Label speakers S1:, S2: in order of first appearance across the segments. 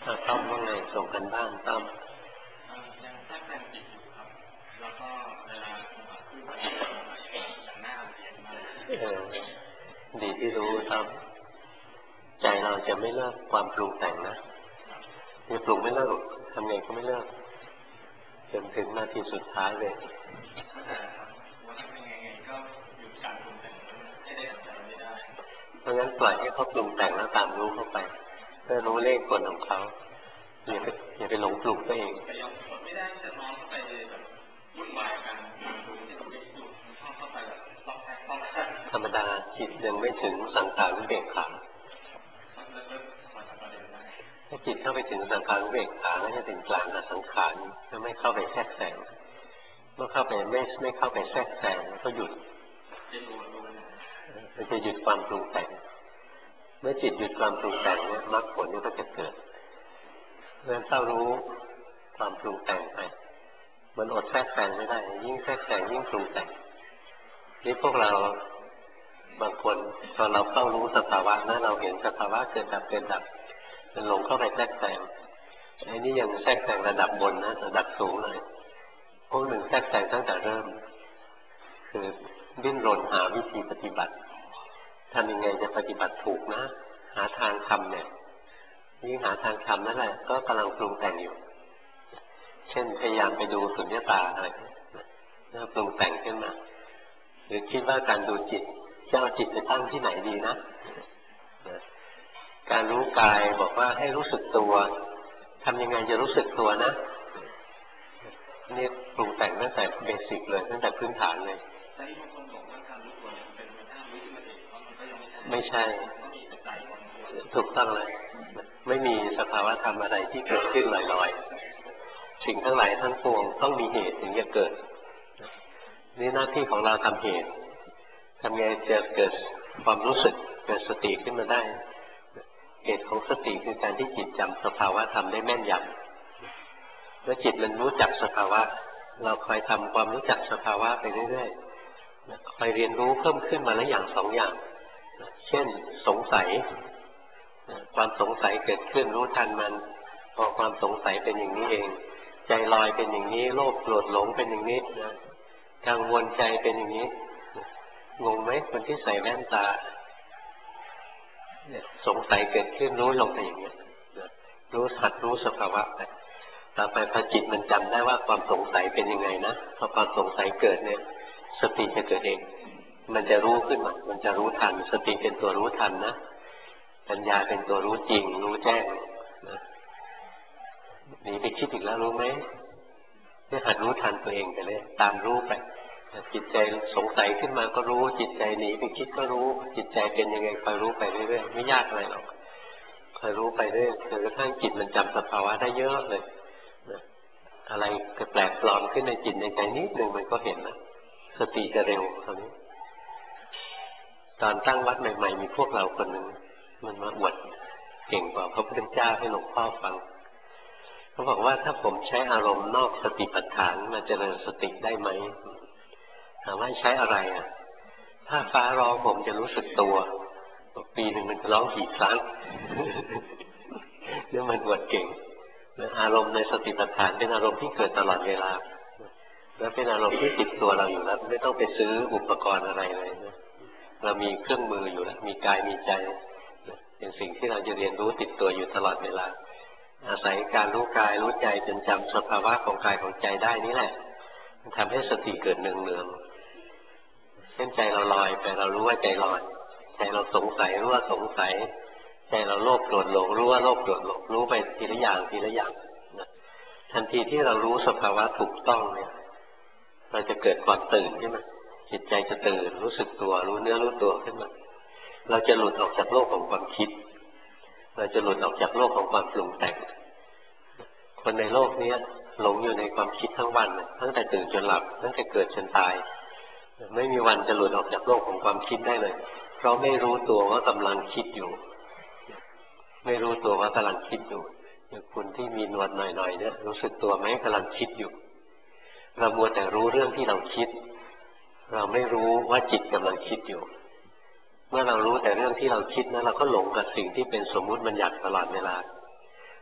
S1: ต้อมว่าไงส่งกันบ้านต้อม
S2: ยังแทบเป็นจิตอยู่ครับแล้วก็เวลาขึ้นไปอย่างหน้าเรียนมา
S1: ดีที่รู้ต้อมใจเราจะไม่เลิกความปรุงแต่งนะมีปรุงไม่เลิกทำไงก็ไม่เลิกจนถึงนาทีสุดท้ายเลยเพราะงั้นปล่อยให้เขาปรุงแต่งแล้วตามรู้เข้าไปเพื่อรู้เลขกลของเขาอย่าไปหลงปลุกตัวเอง
S2: แต่ยังไม่ได้จะน้อมเข้าไปแบบวุ่นวายกันดูที่เราไม่ดูเข้าไปแบบต้องแค่
S1: ธรรมดาจิตยังไม่ถึงสังขารวิเบกขาถ้าจิตเข้าไปถึงสังขารวิเบกขาแล้วจะถึงกลางสังขารก็ไม่เข้าไปแทรกแซงเมื่อเข้าไปไม่เข้าไปแทรกแซงก็หยุดมันจะหยุดความปรุงแต่งเมื่อจิตหยุดความปรุงแต่งเนี่ยมรรคผลนี่ก็จะเกิดเพราะฉะนั้นเฝ้ารู้ความปรุงแต่งไปมันอดแทรกแซงไม่ได้ยิ่งแทรกแซงยิ่งปรุงแต่งนี่พวกเราบางคนตอนเราเฝ้ารู้สภาวะนะเราเห็นสภาวะเกิดดับเกิดดับมันหลงเข้าไปแทรกแซงไอ้นี่ยังแทรกแซงระดับบนนะระดับสูงเลยพวกหนึ่งแทรกแซงตั้งแต่เริ่มคือดิ้นรนหาวิธีปฏิบัติทำยังไงจะปฏิบัติถูกนะหาทางทำเนี่ยยิ่งหาทางทำนั่นแหละก็กำลังปรุงแต่งอยู่เช่นพยายามไปดูสุญญตาอะไรแล้วปรุงแต่งขึ้นมาหรือคิดว่าการดูจิตจะเอาจิตไปตั้งที่ไหนดีนะการรู้กายบอกว่าให้รู้สึกตัวทำยังไงจะรู้สึกตัวนะนี่ปรุงแต่งตั้งแต่เบสิกเลยตั้งแต่พื้นฐานเลยไม่ใช่ถูกต้องเลยไม่มีสภาวะธรรมอะไรที่เกิดขึ้นลอยๆสิ่งทั้งหลายทั้งปวงต้องมีเหตุถึงจะเกิดนี่หน้าที่ของเราทำเหตุทำไงจะเกิดความรู้สึกเกิดสติขึ้นมาได้เหตุของสติคือการที่จิตจำสภาวะธรรมได้แม่นยำเมื่อจิตมันรู้จักสภาวะเราคอยทำความรู้จักสภาวะไปเรื่อยๆคอยเรียนรู้เพิ่มขึ้นมาละอย่างสองอย่างเช่นสงสัยความสงสัยเกิดขึ้นรู้ทันมันพอความสงสัยเป็นอย่างนี้เองใจลอยเป็นอย่างนี้โลภโกรธหลงเป็นอย่างนี้กังวลใจเป็นอย่างนี้งงไหมคนที่ใส่แว่นตาสงสัยเกิดขึ้นรู้ลงไปอย่างนี้รู้หัดรู้สภาวะไปต่อไปพอจิตมันจำได้ว่าความสงสัยเป็นยังไงนะพอความสงสัยเกิดเนี่ยสติจะเกิดเองมันจะรู้ขึ้นมามันจะรู้ทันสติเป็นตัวรู้ทันนะปัญญาเป็นตัวรู้จริงรู้แจ้งหนีไปคิดอีกแล้วรู้ไหมเนี่ยหัดรู้ทันตัวเองไปเลยตามรู้ไปจิตใจสงสัยขึ้นมาก็รู้จิตใจหนีไปคิดก็รู้จิตใจเป็นยังไงคอยรู้ไปเรื่อยๆไม่ยากอะไรหรอกคอยรู้ไปเรื่อยจนกระทั่งจิตมันจำสภาวะได้เยอะเลยอะไรแปลกปลอมขึ้นในจิตในใจนิดนึงมันก็เห็นนะสติจะเร็วคราวนี้ตอนตั้งวัดใหม่ๆมีพวกเราคนหนึ่งมันมาอวดเก่งกว่าพระพุทธเจ้าให้หลวงพ่อฟังเขาบอกว่าถ้าผมใช้อารมณ์นอกสติปัฏฐานมาเจริญสติได้ไหมถามว่าใช้อะไรอ่ะถ้าฟ้าร้องผมจะรู้สึกตัวปีหนึ่งมันจะร้องกี่ครั้งเนี่ยมันอวดเก่งอารมณ์ในสติปัฏฐานเป็นอารมณ์ที่เกิดตลอดเวลาแล้วเป็นอารมณ์ที่ติดตัวเราอยู่แล้วไม่ต้องไปซื้ออุปกรณ์อะไรเลยนะเรามีเครื่องมืออยู่แล้วมีกายมีใจเป็นสิ่งที่เราจะเรียนรู้ติดตัวอยู่ตลอดเวลาอาศัยการรู้กายรู้ใจจนจำสภาวะของกายของใจได้นี่แหละมันทำให้สติเกิดเนืองๆเช่นใจเราลอยไปเรารู้ว่าใจลอยใจเราสงสัยรู้ว่าสงสัยใจเราโลภโกรธหลงรู้ว่าโลภโกรธหลงรู้ไปทีละอย่างทีละอย่างทันทีที่เรารู้สภาวะถูกต้องเนี่ยเราจะเกิดความตื่นขึ้นมาจิตใจจะตื่นรู้สึกตัวรู้เนื้อรู้ตัวขึ้นมาเราจะหลุดออกจากโลกของความคิดเราจะหลุดออกจากโลกของความปรุงแต่งคนในโลกนี้หลงอยู่ในความคิดทั้งวันตั้งแต่ตื่นจนหลับตั้งแต่เกิดจนตายไม่มีวันจะหลุดออกจากโลกของความคิดได้เลยเพราะไม่รู้ตัวว่ากำลังคิดอยู่ไม่รู้ตัวว่ากำลังคิดอยู่อย่างคุณที่มีหนวดหน่อยๆเนี่ยรู้สึกตัวไหมกำลังคิดอยู่เรามัวแต่รู้เรื่องที่เราคิดเราไม่รู้ว่าจิตกำลังคิดอยู่เมื่อเรารู้แต่เรื่องที่เราคิดนะเราก็หลงกับสิ่งที่เป็นสมมุติบัญญัติตลอดเวลา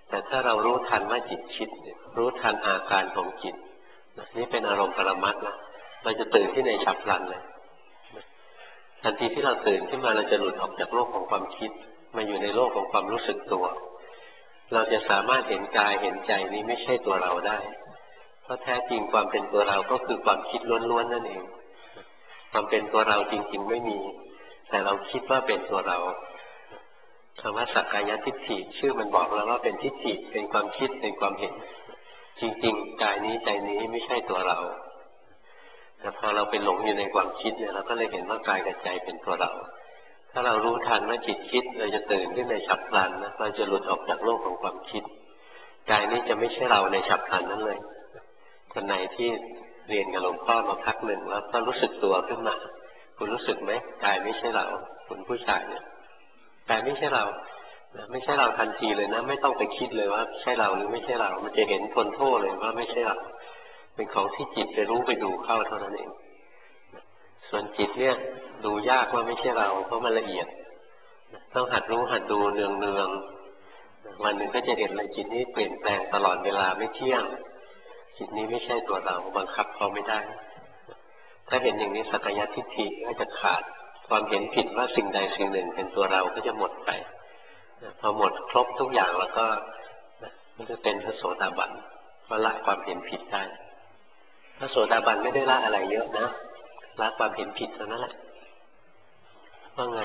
S1: แต่ถ้าเรารู้ทันว่าจิตคิดรู้ทันอาการของจิตนี่เป็นอารมณ์ปรมัตถ์นะเราจะตื่นที่ในฉับพลันเลยทันทีที่เราตื่นขึ้นมาเราจะหลุดออกจากโลกของความคิดมาอยู่ในโลกของความรู้สึกตัวเราจะสามารถเห็นกายเห็นใจนี้ไม่ใช่ตัวเราได้เพราะแท้จริงความเป็นตัวเราก็คือความคิดล้วนๆนั่นเองความเป็นตัวเราจริงๆไม่มีแต่เราคิดว่าเป็นตัวเราคำว่าสักกายทิฏฐิชื่อมันบอกแล้วว่าเป็นทิฏฐิเป็นความคิดเป็นความเห็นจริงๆกายนี้ใจนี้ไม่ใช่ตัวเราแต่พอเราไปหลงอยู่ในความคิดเนี่ยเราก็เลยเห็นว่ากายกับใจเป็นตัวเราถ้าเรารู้ทันว่าจิตคิดเราจะตื่นขึ้นในฉับพลันนะเราจะหลุดออกจากโลกของความคิดกายนี้จะไม่ใช่เราในฉับพลันนั้นเลยคนไหนที่เรียนกับหลวงพ่อมาพักหนึ่งแล้วก็รู้สึกตัวขึ้นมาคุณรู้สึกไหมกายไม่ใช่เราคุณผู้ชายเนี่ยกายไม่ใช่เราไม่ใช่เราทันทีเลยนะไม่ต้องไปคิดเลยว่าใช่เราหรือไม่ใช่เรามันจะเห็นทนโทษเลยว่าไม่ใช่เราเป็นของที่จิตไปรู้ไปดูเข้าเท่านั้นเองส่วนจิตเนี่ยดูยากว่าไม่ใช่เราเพราะมันละเอียดต้องหัดรู้หัดดูเนืองๆวันหนึ่งก็จะเห็นเลยจิตนี้เปลี่ยนแปลงตลอดเวลาไม่เที่ยงจิตนี้ไม่ใช่ตัวเราบังคับเขาไม่ได้ถ้าเห็นอย่างนี้สักกายทิฏฐิก็จะขาดความเห็นผิดว่าสิ่งใดสิ่งหนึ่งเป็นตัวเราก็จะหมดไปพอหมดครบทุกอย่างแล้วก็มันจะเป็นพระโสดาบันก็ละความเห็นผิดได้พระโสดาบันไม่ได้ละอะไรเยอะนะละความเห็นผิดเท่านั้นแหละว่าไง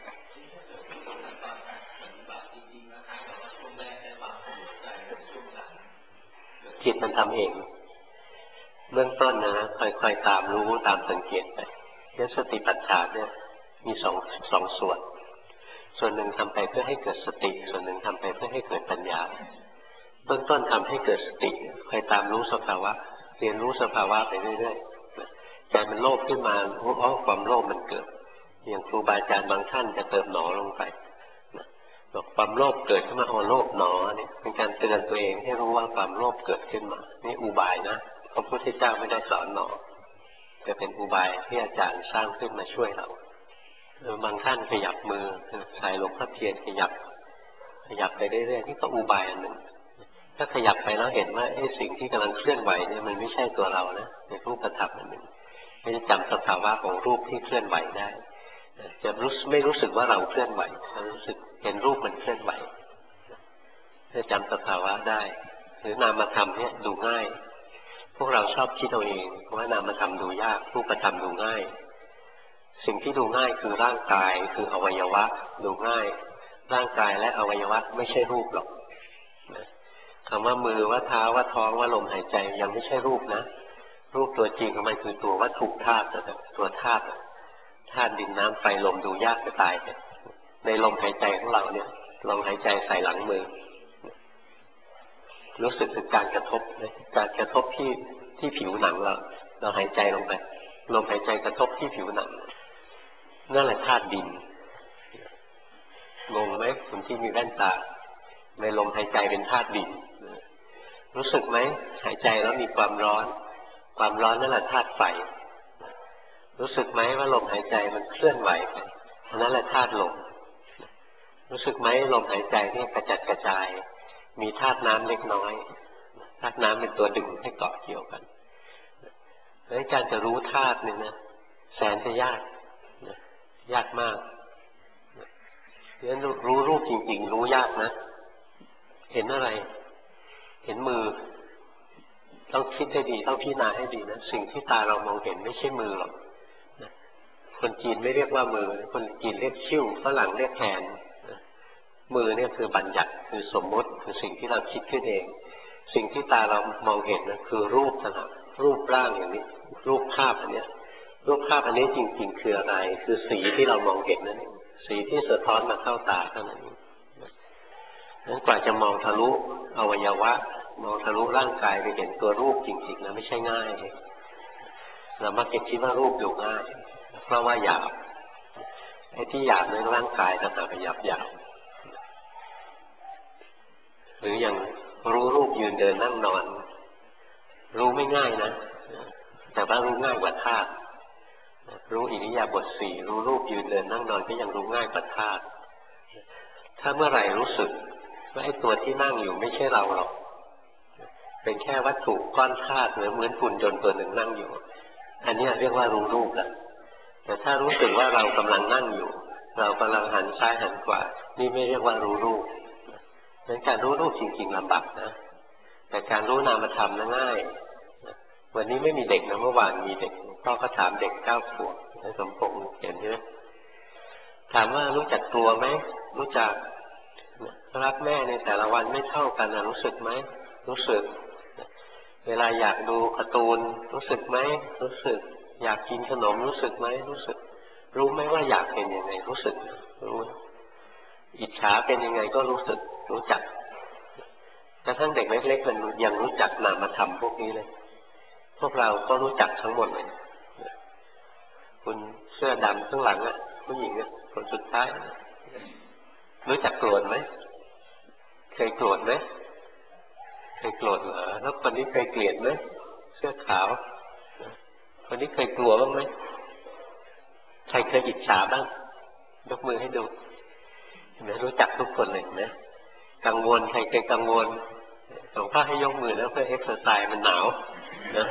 S1: จิตมันทำเองเบื้องต้นนะค่อยๆตามรู้ตามสังเกตไปเนี่ยสติปัฏฐานเนี่ยมีสองส่วนหนึ่งทำไปเพื่อให้เกิดสติส่วนหนึ่งทำไปเพื่อให้เกิดปัญญาเบื้องต้นทำให้เกิดสติคอยตามรู้สภาวะเรียนรู้สภาวะไปเรื่อยๆใจมันโลภขึ้นมารู้ความโลภมันเกิดอย่างครูบาอาจารย์บางท่านจะเติมหนอลงไปบอกความโลภเกิดขึ้นมาโลภหนอเนี่ยเป็นการเตือนตัวเองให้รู้ว่าความโลภเกิดขึ้นมานี่อุบายนะพระพุทธเจ้าไม่ได้สอนหนอจะเป็นอุบายที่อาจารย์สร้างขึ้นมาช่วยเราบางท่านขยับมือใส่หลวงพ่อเทียนขยับไปเรื่อยๆนี่ก็อุบายอันหนึ่งถ้าขยับไปแล้วเห็นว่าสิ่งที่กำลังเคลื่อนไหวเนี่ยมันไม่ใช่ตัวเรานะเป็นรูปธรรมอันหนึ่งไม่ได้จำสภาวะของรูปที่เคลื่อนไหวได้จะไม่รู้สึกว่าเราเคลื่อนไหวรู้สึกเห็นรูปมันเคลื่อนไหวจะจำสภาวะได้หรือนามธรรมเนี่ยดูง่ายพวกเราชอบคิดเอาเองว่านามธรรมดูยากรูปธรรมดูง่ายสิ่งที่ดูง่ายคือร่างกายคืออวัยวะดูง่ายร่างกายและอวัยวะไม่ใช่รูปหรอกคำว่ามือว่าเท้าว่าท้องว่าลมหายใจยังไม่ใช่รูปนะรูปตัวจริงของมันคือตัววัตถุธาตุตัวธาตุดินน้ำไฟลมดูยากจะตายในลมหายใจของเราเนี่ยลมหายใจใส่หลังมือรู้สึกถึงการกระทบที่ผิวหนังเราหายใจลงไปลมหายใจกระทบที่ผิวหนังนั่นแหละธาตุดินงงไหมคนที่มีแว่นตาในลมหายใจเป็นธาตุดินรู้สึกไหมหายใจแล้วมีความร้อนนั่นแหละธาตุไฟรู้สึกไหมว่าลมหายใจมันเคลื่อนไหวไปนั่นแหละธาตุลมรู้สึกไหมลมหายใจนี่กระจัดกระจายมีธาตุน้ำเล็กน้อยธาตุน้ำเป็นตัวดึงให้เกาะเกี่ยวกันการจะรู้ธาตุนี่นะแสนจะยากมากเพราะฉะนั้นรู้รูปจริงๆรู้ยากนะเห็นอะไรเห็นมือต้องคิดให้ดีต้องพิจารณาให้ดีนะสิ่งที่ตาเรามองเห็นไม่ใช่มือหรอกคนจีนไม่เรียกว่ามือคนจีนเรียกชิ่วฝรั่งเรียกแฮนด์มือเนี่ยคือบัญญัติคือสมมติคือสิ่งที่เราคิดขึ้นเองสิ่งที่ตาเรามองเห็นนะคือรูปต่างๆรูปร่างอย่างนี้รูปภาพอันนี้รูปภาพอันนี้จริงๆคืออะไรคือสีที่เรามองเห็นนั่นเองสีที่สะท้อนมาเข้าตาเท่านั้นนั้นกว่าจะมองทะลุอวัยวะมองทะลุร่างกายไปเห็นตัวรูปจริงๆนะไม่ใช่ง่ายเรามักจะคิดว่ารูปอยู่ง่ายเพราะว่าหยาบไอ้ที่หยาบในร่างกายต่างหากหยาบหรืออย่างรู้รูปยืนเดินนั่งนอนรู้ไม่ง่ายนะแต่ว่ารู้ง่ายกว่าธาตุรู้อิริยาบถสี่รู้รูปยืนเดินนั่งนอนก็ยังรู้ง่ายกว่าธาตุถ้าเมื่อไหร่รู้สึกว่าไอ้ตัวที่นั่งอยู่ไม่ใช่เราหรอกเป็นแค่วัตถุก้อนธาตุเหมือนฝุ่นยนต์ตัวหนึ่งนั่งอยู่อันนี้เรียกว่ารู้รูปแล้วแต่ถ้ารู้สึกว่าเรากำลังนั่งอยู่เรากำลังหันซ้ายหันขวานี่ไม่เรียกว่ารู้รูปงั้นการรู้รูปจริงๆลำบากนะแต่การรู้นามธรรมง่ายวันนี้ไม่มีเด็กนะเมื่อวานมีเด็กพ่อก็ถามเด็ก9 ขวบให้สมพงษ์เห็นใช่ไหมถามว่ารู้จักกลัวไหมรู้จักรักแม่ในแต่ละวันไม่เท่ากันนะรู้สึกไหมรู้สึกเวลาอยากดูการ์ตูนรู้สึกไหมรู้สึกอยากกินขนมรู้สึกไหมรู้สึกรู้ไหมว่าอยากเป็นยังไงรู้สึกรู้อิจฉาเป็นยังไงก็รู้สึกรู้จักกระทั่งเด็กเล็กๆมันยังรู้จักนามธรรมพวกนี้เลยพวกเราก็รู้จักทั้งหมดเลยคุณเสื้อดำข้างหลังอ่ะผู้หญิงอ่ะคนสุดท้ายรู้จักโกรธไหมเคยโกรธไหมเคยโกรธเหรอแล้วคนนี้เคยเกลียดไหมเสื้อขาวคนนี้เคยกลัวบ้างไหมใครเคยอิจฉาบ้างยกมือให้ดูเห็นไหมรู้จักทุกคนเลยนะกังวลใครเคยกังวลหลวงพ่อให้ยกมือแล้วเพื่อเอ็กซ์เซอร์ไซส์มันหนาวนะ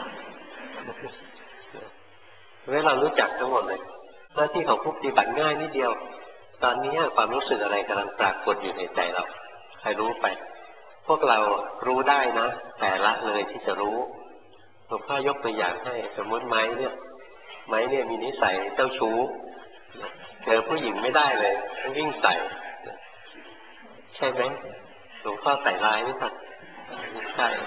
S1: เมื่อเรารู้จักทั้งหมดเลยหน้าที่ของผู้ปฏิบัติง่ายนิดเดียวตอนนี้ความรู้สึกอะไรกำลังปรากฏอยู่ในใจเราใครรู้ไปพวกเรารู้ได้นะแต่ละเลยที่จะรู้หลวงพ่อยกตัวอย่างให้สมมติไม้เนี่ยมีนิสัยเจ้าชู้เจอผู้หญิงไม่ได้เลยต้องวิ่งใส่ใช่ไหมหลวงพ่อใส่ร้ายนี่ค่ะใช่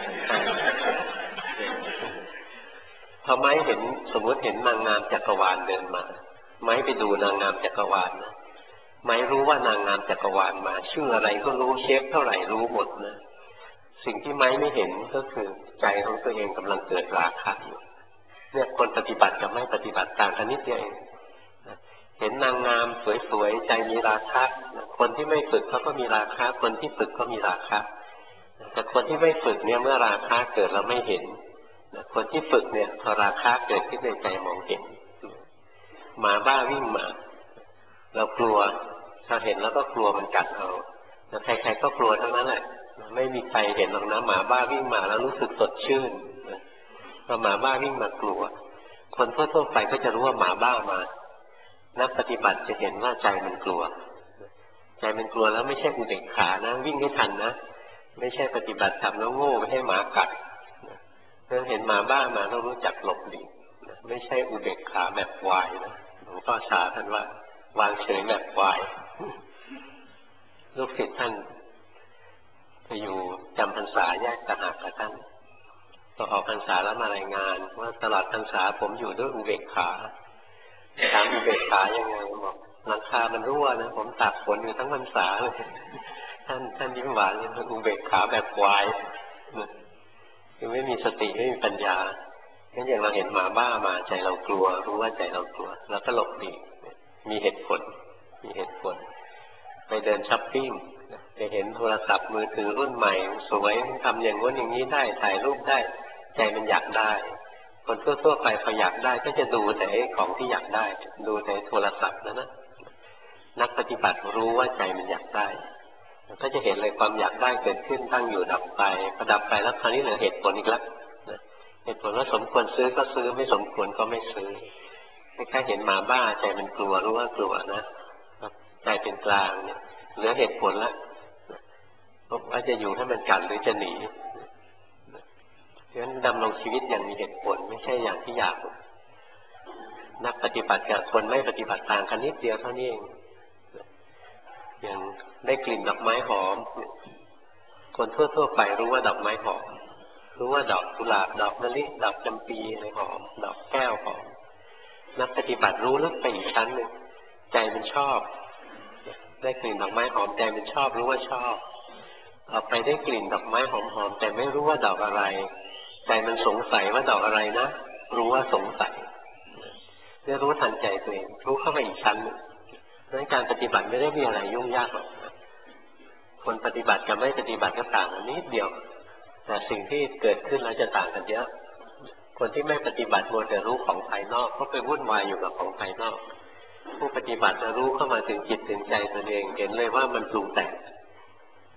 S1: พอไม้เห็นสมมติเห็นนางงามจักรวาลเดินมาไม้ไปดูนางงามจักรวาลนะไม้รู้ว่านางงามจักรวาลมาชื่ออะไรก็รู้เชฟเท่าไหร่รู้หมดนะสิ่งที่ไม้ไม่เห็นก็คือใจของตัวเองกำลังเกิดราคะอยู่เนี่ยคนปฏิบัติกับไม่ปฏิบัติต่างกันนิดเดียวเองเห็นนางงามสวยๆใจมีราคะคนที่ไม่ฝึกเขาก็มีราคะคนที่ฝึกก็มีราคะแต่คนที่ไม่ฝึกเนี่ยเมื่อราคะเกิดเราไม่เห็นคนที่ฝึกเนี่ยพอราคะเกิดขึ้นในใจมองเห็นหมาบ้าวิ่งมาเรากลัวถ้าเห็นแล้วก็กลัวมันกัดเราแต่ใครๆก็กลัวทั้งนั้นแหละไม่มีใครเห็นหรอกนะหมาบ้าวิ่งมาแล้วรู้สึกสดชื่นพอหมาบ้าวิ่งมากลัวคนทั่วๆไปก็จะรู้ว่าหมาบ้ามานักปฏิบัติจะเห็นว่าใจมันกลัวใจมันกลัวแล้วไม่ใช่อุเบกขานะวิ่งไม่ทันนะไม่ใช่ปฏิบัติทำแล้วโง่ไม่ให้หมากัดเราเห็นหมาบ้ามาเรารู้จักหลบหลีกไม่ใช่อุเบกขาแบบวายนะหลวงพ่อชาท่านว่าวางเฉยแบบวายลูกศิษย์ท่านไปอยู่จำพรรษาแยกต่างหากกับท่านพอออกพรรษาแล้วมารายงานว่าตลอดพรรษาผมอยู่ด้วยอุเบกขาถามอุเบกขายังไงบอกหลังคามันรั่วนะผมตากฝนอยู่ทั้งพรรษาเลยท่านยิ้มหวานเลยอุเบกขาแบบวายคือไม่มีสติไม่มีปัญญางั้นอย่างเราเห็นหมาบ้ามาใจเรากลัวรู้ว่าใจเรากลัวแล้วก็หลบหลีกมีเหตุผลไปเดินช้อปปิ้งไปเห็นโทรศัพท์มือถือรุ่นใหม่สวยทำอย่างนู้นอย่างนี้ได้ถ่ายรูปได้ใจมันอยากได้คนทั่วๆไปพออยากได้ก็จะดูแต่ของที่อยากได้ดูแต่โทรศัพท์นะนักปฏิบัติรู้ว่าใจมันอยากได้ก็จะเห็นเลยความอยากได้เกิดขึ้นตั้งอยู่ดับไปพอดับไปแล้วคราวนี้เหลือเหตุผลอีกแล้วเหตุผลว่าสมควรซื้อก็ซื้อไม่สมควรก็ไม่ซื้อแค่เห็นหมาบ้าใจมันกลัวรู้ว่ากลัวนะใจเป็นกลางเนี่ยเหลือเหตุผลแล้วว่าจะอยู่ให้มันกัดหรือจะหนีเพราะฉะนั้นดำรงชีวิตอย่างมีเหตุผลไม่ใช่อย่างที่อยากนักปฏิบัติกับคนไม่ปฏิบัติต่างกันนิดเดียวเท่านี้เองอย่างได้กลิ่นดอกไม้หอมคนทั่วๆไปรู้ว่าดอกไม้หอมรู้ว่าดอกกุหลาบดอกมะลิดอกจำปีอะไรหอมดอกแก้วหอมนักปฏิบัติรู้ลึกไปอีกชั้นหนึ่งใจมันชอบได้กลิ่นดอกไม้หอมใจมันชอบรู้ว่าชอบออกไปได้กลิ่นดอกไม้หอมๆแต่ไม่รู้ว่าดอกอะไรใจมันสงสัยว่าดอกอะไรนะรู้ว่าสงสัยได้รู้ทันใจตัวเองรู้เข้าไปอีกชั้นหนึ่งดังนั้นการปฏิบัติไม่ได้มีอะไรยุ่งยากหรอกคนปฏิบัติกับไม่ปฏิบัติก็ต่างกันนิดเดียวแต่สิ่งที่เกิดขึ้นแล้วจะต่างกันเยอะคนที่ไม่ปฏิบัติมัวแต่รู้ของภายนอกก็ไปวุ่นวายอยู่กับของภายนอกผู้ปฏิบัติจะรู้เข้ามาถึงจิตถึงใจตนเองเห็นเลยว่ามันปรุงแต่ง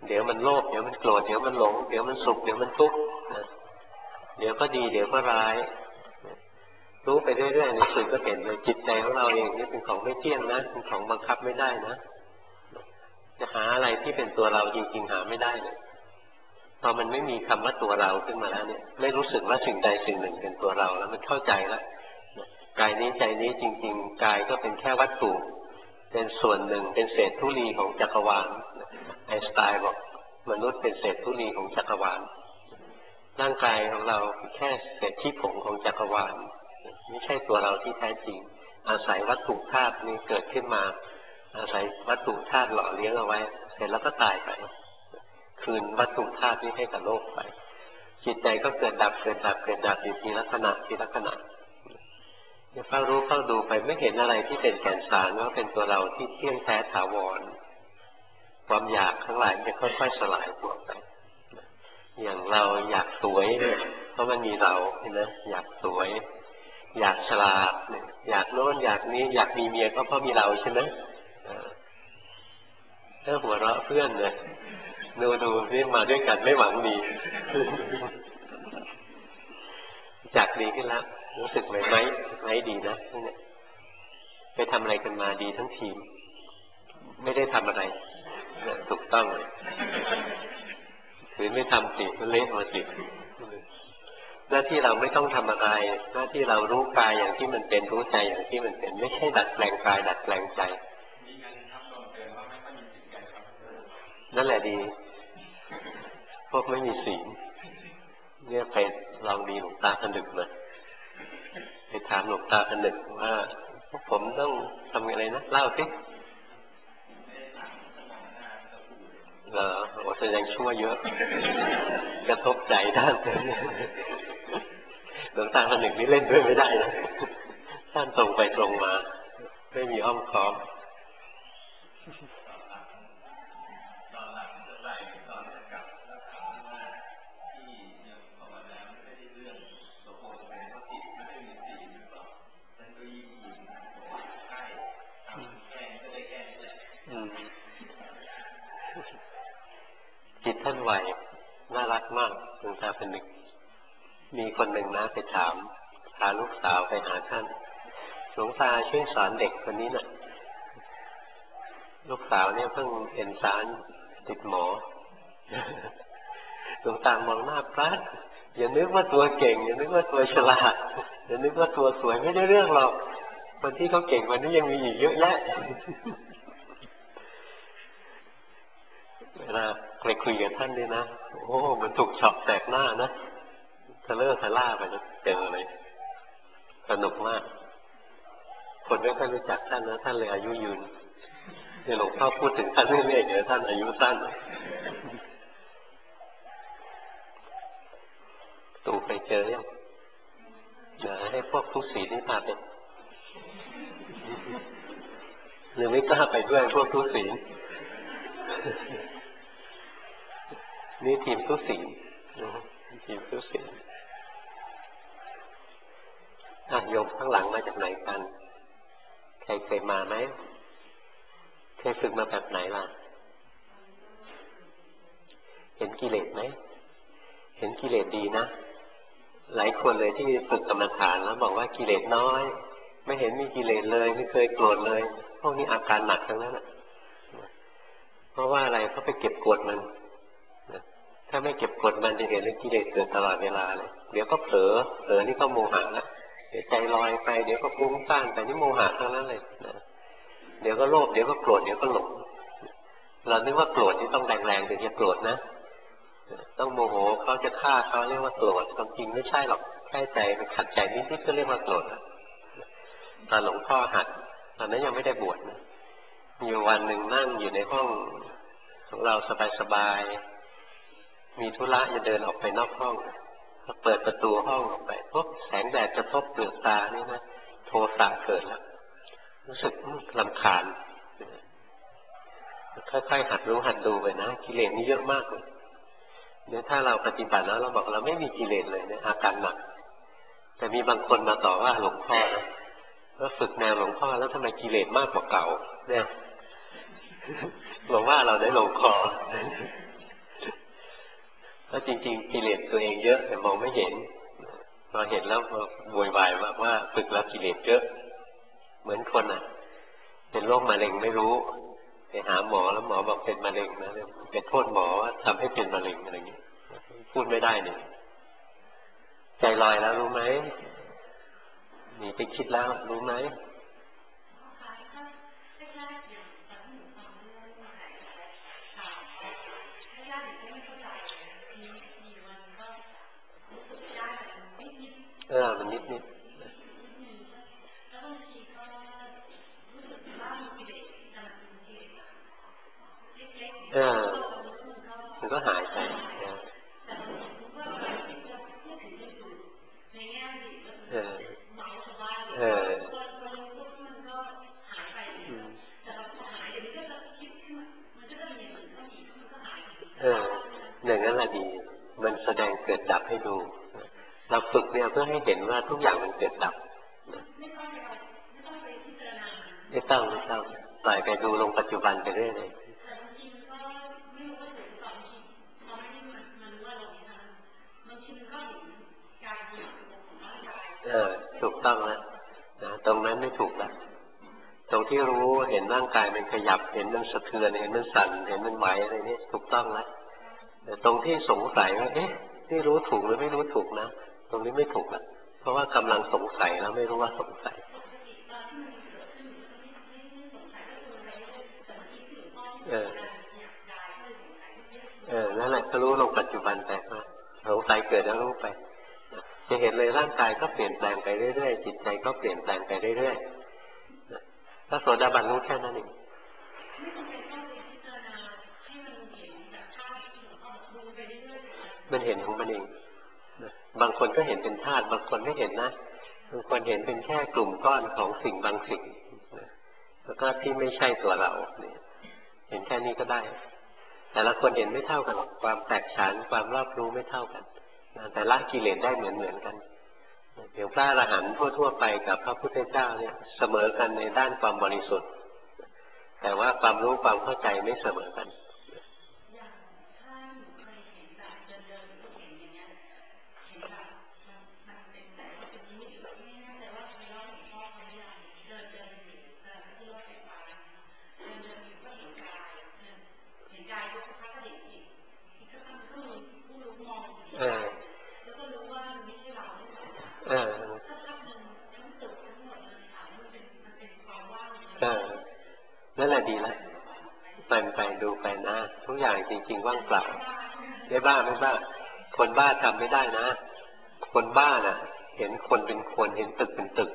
S1: เดี๋ยวมันโลภเดี๋ยวมันโกรธเดี๋ยวมันหลงเดี๋ยวมันสุขเดี๋ยวมันทุกข์เดี๋ยวก็ดีเดี๋ยวก็ร้ายรู้ไปเรื่อยๆในสุดก็เห็นเลยจิตใจของเราเองนี่เป็นของไม่เที่ยงนะเป็นของบังคับไม่ได้นะจะหาอะไรที่เป็นตัวเราจริงๆหาไม่ได้เลยพอมันไม่มีคำว่าตัวเราขึ้นมาแล้วเนี่ยไม่รู้สึกว่าสิ่งใดสิ่งหนึ่งเป็นตัวเราแล้วมันเข้าใจแล้วกายนี้ใจนี้จริงๆกายก็เป็นแค่วัตถุเป็นส่วนหนึ่งเป็นเศษธุลีของจักรวาลไอน์สไตน์บอกมนุษย์เป็นเศษธุลีของจักรวาลร่างกายของเราแค่เศษขี้ผงของจักรวาลไม่ใช่ตัวเราที่แท้จริงอาศัยวัตถุธาตุนี้เกิดขึ้นมาอาศัยวัตถุธาตุหล่อเลี้ยงเอาไว้เสร็จแล้วก็ตายไปคืนวัตถุธาตุนี้ให้กับโลกไปจิตใจก็เกิดดับเกิดดับเกิดดับอยู่ทีละขณะทีละขณะเฝ้ารู้เฝ้าดูไปไม่เห็นอะไรที่เป็นแก่นสารว่าเป็นตัวเราที่เที่ยงแท้ถาวรความอยากทั้งหลายจะค่อยๆสลายตัวไปอย่างเราอยากสวยเนี่ยเพราะมันมีเราเห็นไหมอยากสวยอยากฉลาดอยากโน้นอยากนี้อยากมีเมียก็เพราะมีเราใช่ไหมถ้าหัวเราะเพื่อนเนี่ยดูนี่มาด้วยกันไม่หวังดีจากดีขึ้นแล้วรู้สึกไหมดีนะเนี่ยไปทำอะไรกันมาดีทั้งทีมไม่ได้ทำอะไรถูกต้องเลยหรือไม่ทำสิมันเละมาสิหน้าที่เราไม่ต้องทำอะไรหน้าที่เรารู้กายอย่างที่มันเป็นรู้ใจอย่างที่มันเป็นไม่ใช่ดัดแปลงกายดัดแปลงใจนั่นแหละดีพวกไม่มีศีลเนี่ยไปลองดีหลวงตาผนึกนะไปถามหลวงตาผนึกว่าพวกผมต้องทำอะไรนะเล่าสิโอ้แสดงชั่วเยอะกระทบใจท่านหลวงตาผนึกนี่เล่นด้วยไม่ได้นะท่านตรงไปตรงมาไม่มีอ้อมค้อมจิตท่านไหวน่ารักมากหลวงตาผนึกมีคนหนึ่งนะไปถามพาลูกสาวไปหาท่านหลวงตาช่วยสอนเด็กคนนี้หน่อยลูกสาวเนี่ยเพิ่งเอ็นทรานติดหมอหลวงตามองหน้าพระอย่านึกว่าตัวเก่งอย่านึกว่าตัวฉลาดอย่านึกว่าตัวสวยไม่ได้เรื่องหรอกคนที่เขาเก่งกว่านี้ยังมีอีกเยอะแยะเวลาไปคุยกับท่านนี่นะโอ้มันถูกฉอกแตกหน้านะทะเลาะทะล่าไปเจอเลยสนุกมากคนไม่ค่อยรู้จักท่านนะท่านเลยอายุยืนเนี่ยหลวงพ่อพูดถึงท่านเรื่อยๆเดี๋ยวท่านอายุสั้นตู่ไปเจอยังให้พวกทุศีลนี่พาไปหรือไม่กล้าไปด้วยพวกทุศีลนี่ทีมทุศีลทีมทุศีลโยมข้างหลังมาจากไหนกันใครเคยมาไหมเคยฝึกมาแบบไหนล่ะเห็นกิเลสไหมเห็นกิเลสดีนะหลายคนเลยที่ฝึกกรรมฐานแล้วบอกว่ากิเลสน้อยไม่เห็นมีกิเลสเลยไม่เคยโกรธเลยพวกนี้อาการหนักทั้งนั้นเพราะว่าอะไรเพราะไปเก็บกดมันถ้าไม่เก็บกดมันจะเห็นว่ากิเลสเกิดตลอดเวลาเลยเดี๋ยวก็เผลอนี่ก็โมหะแล้วเดี๋ยวใจลอยไปเดี๋ยวก็ฟุ้งซ่านแต่นี่โมหะทั้งนั้นเลยเดี๋ยวก็โลภเดี๋ยวก็โกรธเดี๋ยวก็หลงเรานึกว่าโกรธที่ต้องแรงๆถึงจะโกรธนะต้องโมโหเขาจะฆ่าเขาเรียกว่าโกรธความจริงไม่ใช่หรอกแค่ใจมันขัดใจนิดๆก็เรียกว่าโกรธตอนหลวงพ่อหัดตอนนั้นยังไม่ได้บวชนะมีวันหนึ่งนั่งอยู่ในห้องของเราสบายๆมีธุระจะเดินออกไปนอกห้องก็เปิดประตูห้องออกไปพบแสงแดดกระทบเปลือกตานี่นะโทสะเกิดแล้วรู้สึกรำคาญค่อยๆหัดรู้หัดดูไปนะกิเลสนี่เยอะมากเลยเนี่ยถ้าเราปฏิบัติแล้วเราบอกเราไม่มีกิเลสเลยเนี่ยอาการหนักแต่มีบางคนมาต่อว่าหลวงพ่อนะว่าฝึกแนวหลวงพ่อแล้วทำไมกิเลสมากกว่าเก่าเนี่ยหลวงว่าเราได้ลงคอแล้วจริงๆกิเลสตัวเองเยอะแต่มองไม่เห็นพอเห็นแล้วก็โวยวายว่าฝึกแล้วกิเลสเยอะเหมือนคนเป็นโรคมะเร็งไม่รู้ไปหาหมอแล้วหมอบอกเป็นมะเร็งนะไปโทษหมอว่าทำให้เป็นมะเร็งอะไรอย่างนี้พูดไม่ได้เนี่ยใจลอยแล้วรู้ไหมหนีไปคิดแล้วรู้ไหมมันนิดมันก็หายไปอย่างนั้นแหละดีมันแสดงเกิดดับให้ดูเราฝึกเนี่ยเพื่อให้เห็นว่าทุกอย่างมันเกิดดับไม่ต้องปล่อยไปดูลงปัจจุบันไปเรื่อยเลยถูกต้องแล้วนะตรงนั้นไม่ถูกละตรงที่รู้เห็นร่างกายมันขยับเห็นมันสะเทือนเห็นมันสั่นเห็นมันไหวอะไรนี่ถูกต้องแล้วแต่ตรงที่สงสัยว่านี่รู้ถูกหรือไม่รู้ถูกนะตรงนี้ไม่ถูกละเพราะว่ากำลังสงสัยแล้วไม่รู้ว่าสงสัยนั่นแหละก็รู้ลงปัจจุบันไปสงสัยเกิดแล้วรู้ไปจะเห็นเลยร่างกายก็เปลี่ยนแปลงไปเรื่อยๆจิตใจก็เปลี่ยนแปลงไปเรื่อยๆถ้าโสดาบันรู้แค่นั้นเองมันเห็นของมันเองบางคนก็เห็นเป็นธาตุบางคนไม่เห็นนะบางคนเห็นเป็นแค่กลุ่มก้อนของสิ่งบางสิ่งแล้วก็ที่ไม่ใช่ตัวเราเห็นแค่นี้ก็ได้แต่ละคนเห็นไม่เท่ากันหรอกความแตกฉานความรอบรู้ไม่เท่ากันแต่ละกิเลสได้เหมือนกันอย่างพระอรหันต์ทั่วๆไปกับพระพุทธเจ้าเนี่ยเสมอกันในด้านความบริสุทธิ์แต่ว่าความรู้ความเข้าใจไม่เสมอกันนั่นแหละดีแล้วไปดูไปนะทุกอย่างจริงๆว่างเปล่าไม่บ้าคนบ้าทำไม่ได้นะคนบ้าน่ะเห็นคนเป็นคนเห็นตึกเป็นตึก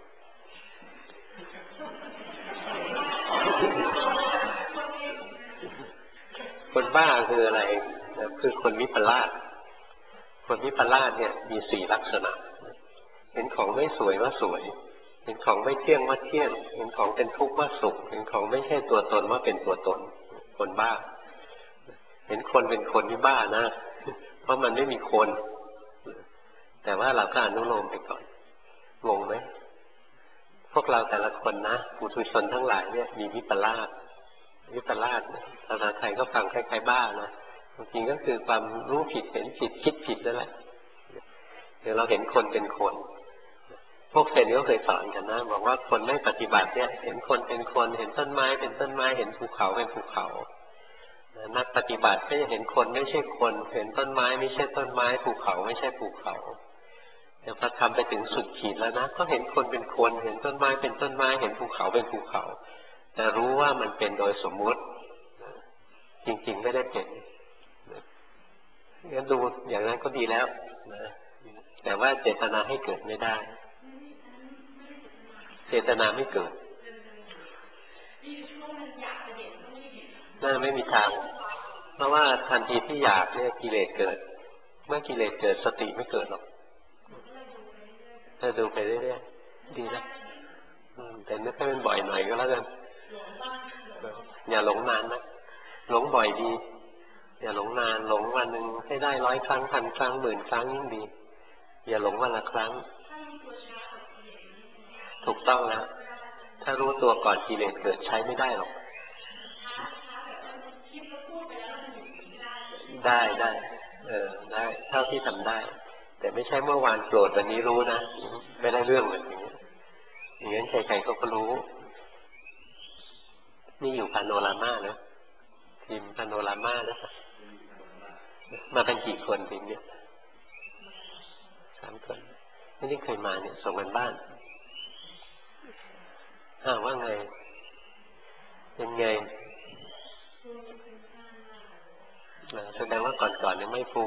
S1: คนบ้าคืออะไรคือคนวิปลาสคนวิปลาสเนี่ยมี4 ลักษณะเห็นของไม่สวยว่าสวยเห็นของไม่เที่ยงว่าเที่ยงเห็นของเป็นทุกข์ว่าสุขเห็นของไม่ใช่ตัวตนว่าเป็นตัวตนคนบ้าเห็นคนเป็นคนที่บ้านะเพราะมันไม่มีคนแต่ว่าเราก็อนุโลมไปก่อนงงไหมพวกเราแต่ละคนนะปุถุชนทั้งหลายเนี่ยมีวิปลาสภาษาไทยก็ฟังคล้ายๆบ้านะจริงก็คือความรู้ผิดเห็นผิดคิดผิดนั่นแหละเดี๋ยวเราเห็นคนเป็นคนพวกเซนก็เคยสอนกันนะบอกว่าคนไม่ปฏิบัติเนี่ยเห็นคนเป็นคนเห็นต้นไม้เป็นต้นไม้เห็นภูเขาเป็นภูเขานักปฏิบัติก็จะเห็นคนไม่ใช่คนเห็นต้นไม้ไม่ใช่ต้นไม้ภูเขาไม่ใช่ภูเขาแต่พอทำไปถึงสุดขีดแล้วนะก็เห็นคนเป็นคนเห็นต้นไม้เป็นต้นไม้เห็นภูเขาเป็นภูเขาแต่รู้ว่ามันเป็นโดยสมมุติจริงๆไม่ได้เป็นงั้นดูอย่างนั้นก็ดีแล้วนะแต่ว่าเจตนาให้เกิดไม่ได้เจตนาไม่เกิดน่าไม่มีทางเพราะว่าทันทีที่อยากเนี่ยกิเลสเกิดเมื่อกิเลสเกิดสติไม่เกิดหรอกถ้าดูไปเรื่อยๆดีแล้วแต่นึกให้มันบ่อยหน่อยก็แล้วกันอย่าหลงนานนะหลงบ่อยดีอย่าหลงนานหลงวันหนึ่งให้ได้100 ครั้ง1,000 ครั้ง10,000 ครั้งยิ่งดีอย่าหลงวันละครั้งถูกต้องแล้วถ้ารู้ตัวก่อนกิเลสเกิดใช้ไม่ได้หรอกได้ได้เท่าที่ทำได้แต่ไม่ใช่เมื่อวานโกรธวันนี้รู้นะไม่ได้เรื่องเลยอย่างนี้ใครๆก็รู้นี่อยู่พาโนรามานะทีมพาโนรามานะมากันกี่คนทีมเนี้ย3 คนนี่เคยมาเนี่ยส่งกันบ้านว่าไงเป็นไงแสดงว่าก่อนยังไม่ฟุ้ง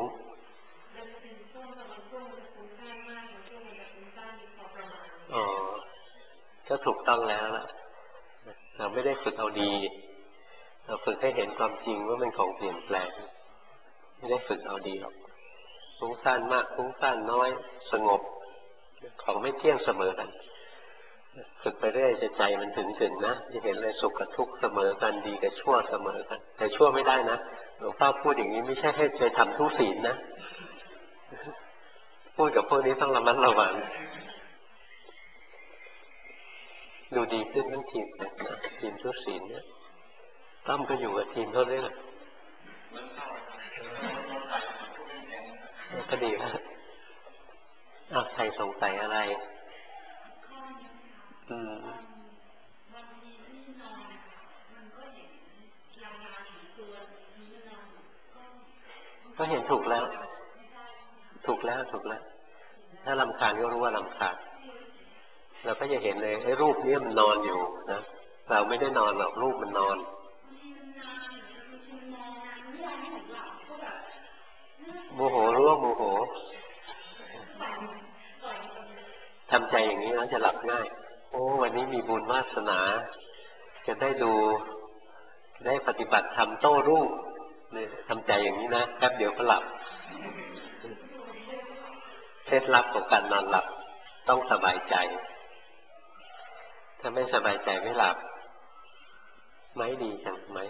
S1: ก็ถูกต้องแล้วล่ะเราไม่ได้ฝึกเอาดีเราฝึกให้เห็นความจริงว่ามันของเปลี่ยนแปลงไม่ได้ฝึกเอาดีหรอกฟุ้งซ่านมากฟุ้งซ่านน้อยสงบของไม่เที่ยงเสมอกันฝึกไปเรื่อยใจมันถึงนะจะเห็นเลยสุขกับทุกข์เสมอกันดีกับชั่วเสมอกันแต่ชั่วไม่ได้นะหลวงพ่อพูดอย่างนี้ไม่ใช่ให้ใจทำทุศีลนะพูดกับพวกนี้ต้องระมัดระวังดูดีขึ้นทั้งทีมนะทีมทุศีลเนี่ยตั้มก็อยู่กับทีมเท่านี้แหละก็ดีนะใครสงสัยอะไรก็เห็นถูกแล้วถ้ารำคาญก็รู้ว่ารำคาญเราก็จะเห็นเลยไอ้รูปนี้มันนอนอยู่นะเราไม่ได้นอนหรอกรูปมันนอนโมโหรู้ว่าโมโหทำใจอย่างนี้แล้วจะหลับง่ายโอ้วันนี้มีบุญวาสนาจะได้ดูได้ปฏิบัติธรรมโต้รุ่งเนี่ยทำใจอย่างนี้นะแป๊บเดียวก็หลับเคล็ดลับของการนอนหลับต้องสบายใจถ้าไม่สบายใจไม่หลับไม่ดีจังไหม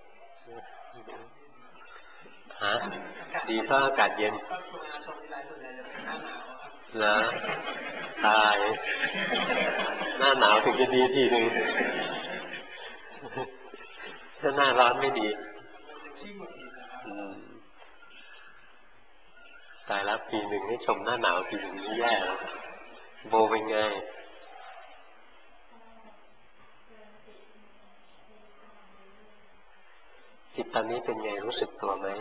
S1: ดีเพราะอากาศเย็นนะตายหน้าหนาวถึงจะดีทีหนึ่งถ้าหน้าร้อนไม่ดีตายแล้วปีหนึ่งให้ชมหน้าหนาวปีหนึ่งนี่แย่แล้วโบเป็นไงจิตตอนนี้เป็นไงรู้สึกตัวไหม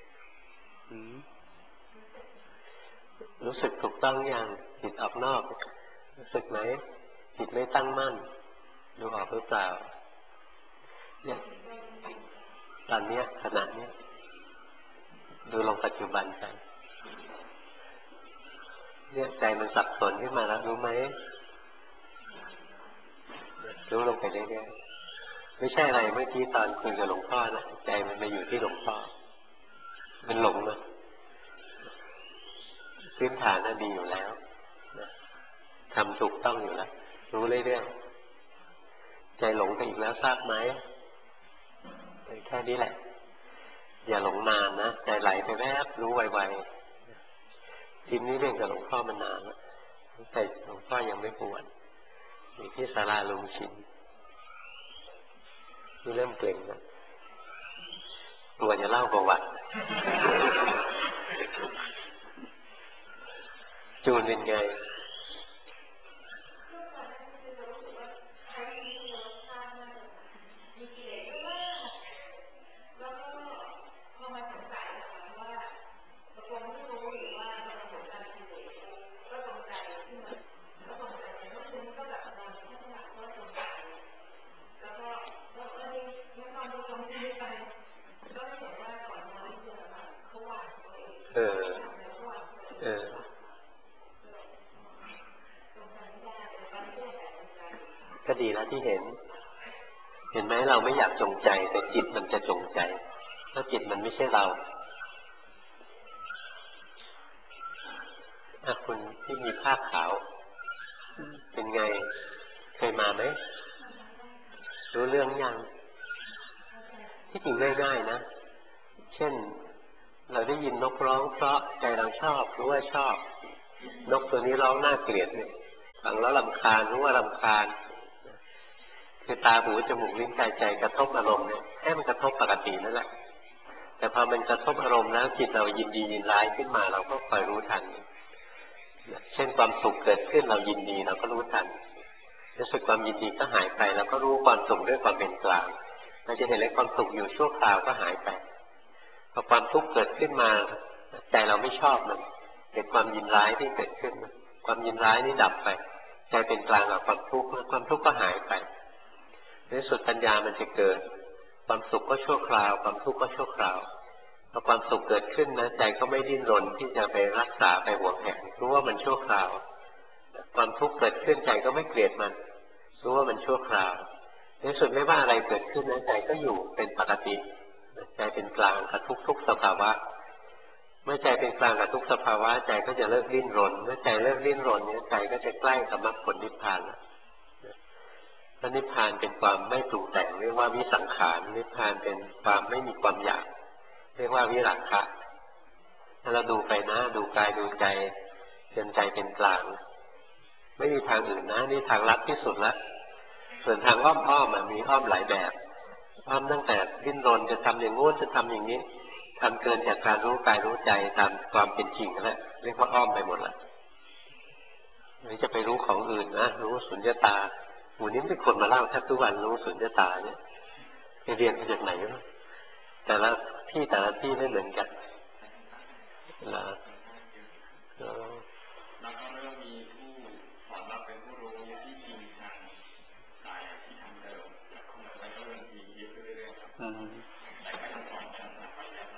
S1: รู้สึกถูกต้องยังจิตออกนอกรู้สึกไหมจิตไม่ตั้งมั่นดูออกหรือเปล่าเนี่ยตอนนี้ขณะนี้ดูลงปัจจุบันไปเนี่ยใจมันสับสนขึ้นมาแล้วรู้ไหมรู้ลงไปเรื่อยๆไม่ใช่อะไรเมื่อกี้ตอนคุยกับหลวงพ่อนะใจมันไปอยู่ที่หลวงพ่อมันหลงนะพื้นฐานน่ะดีอยู่แล้วทำถูกต้องอยู่แล้วรู้เรื่อยๆใจหลงไปอีกแล้วทราบไหมแค่นี้แหละอย่าหลงนานนะใจไหลไปแวบรู้ไวๆทีนี้เรื่องกับหลวงพ่อมันนานแล้วแต่หลวงพ่อยังไม่บวชอยู่ที่ศาลาลุงชินนี่เริ่มเกร็งแล้วกลัวจะเล่าประวัติจูนเป็นไงก็ดีแล้วที่เห็นไหมเราไม่อยากจงใจแต่จิตมันจะจงใจเพราะจิตมันไม่ใช่เราคุณที่มีผ้าขาวเป็นไงเคยมาไหมรู้เรื่องยังที่จริงง่ายๆนะเช่นเราได้ยินนกร้องเพราะใจเราชอบรู้ว่าชอบนกตัวนี้ร้องน่าเกลียดเนี่ยฟังแล้วรำคาญรู้ว่ารำคาญคือตาหูจมูกลิ้นกายใจกระทบอารมณ์เนี่ยให้มันกระทบปกตินั่นแหละแต่พอมันกระทบอารมณ์แล้วจิตเรายินดียินร้ายขึ้นมาเราก็คอยรู้ทันเช่นความสุขเกิดขึ้นเรายินดีเราก็รู้ทันรู้สึกความยินดีก็หายไปเราก็รู้ความสุขด้วยความเป็นกลางเราจะเห็นเลยความสุขอยู่ชั่วคราวก็หายไปพอความทุกข์เกิดขึ้นมาใจเราไม่ชอบมันเป็นความยินร้ายที่เกิดขึ้นความยินร้ายนี่ดับไปใจเป็นกลางกับความทุกข์ความทุกข์ก็หายไปในสุดปัญญามันจะเกิดความสุขก็ชั่วคราวความทุกข์ก็ชั่วคราวพอความสุขเกิดขึ้นนะใจก็ไม่ดิ้นรนที่จะไปรักษาไปหวงแหนรู้ว่ามันชั่วคราวความทุกข์เกิดขึ้นใจก็ไม่เกลียดมันรู้ว่ามันชั่วคราวในสุดไม่ว่าอะไรเกิดขึ้นนะใจก็อยู่เป็นปกติใจเป็นกลางกับทุกสภาวะเมื่อใจเป็นกลางกับทุกสภาวะใจก็จะเลิกดิ้นรนเมื่อใจเลิกดิ้นรนเนี่ยใจก็จะใกล้กับมรรคผลนิพพานพระนิพพานเป็นความไม่ปรุงแต่งเรียกว่าวิสังขารนิพพานเป็นความไม่มีความอยากเรียกว่าวิราคะถ้าเราดูไปนะดูกายดูใจจนใจเป็นกลางไม่มีทางอื่นนะนี่ทางลัดที่สุดแล้วส่วนทางอ้อมมีอ้อมหลายแบบอ้อมตั้งแต่ดิ้นรนจะทำอย่างงู้นจะทำอย่างนี้ทำเกินจากการรู้กายรู้ใจตามความเป็นจริงแล้วเรียกว่าอ้อมไปหมดละนี่จะไปรู้ของอื่นนะรู้สุญญตาหูนี้เป็นคนมาเล่าแทบทุกวันรู้สุญญตาเนี่ยไปเรียนมาจากไหนวะแต่ละที่ไม่เหมือนกันแล้ว
S2: ก็เริ่มมีผู้สอนเราเป็นผู้รู้ที่จริงทางกายที่ทำเดิมแล้วก็เริ่มมีเยอะเรื่อยๆครับแต่ก็ยังสอนกันไป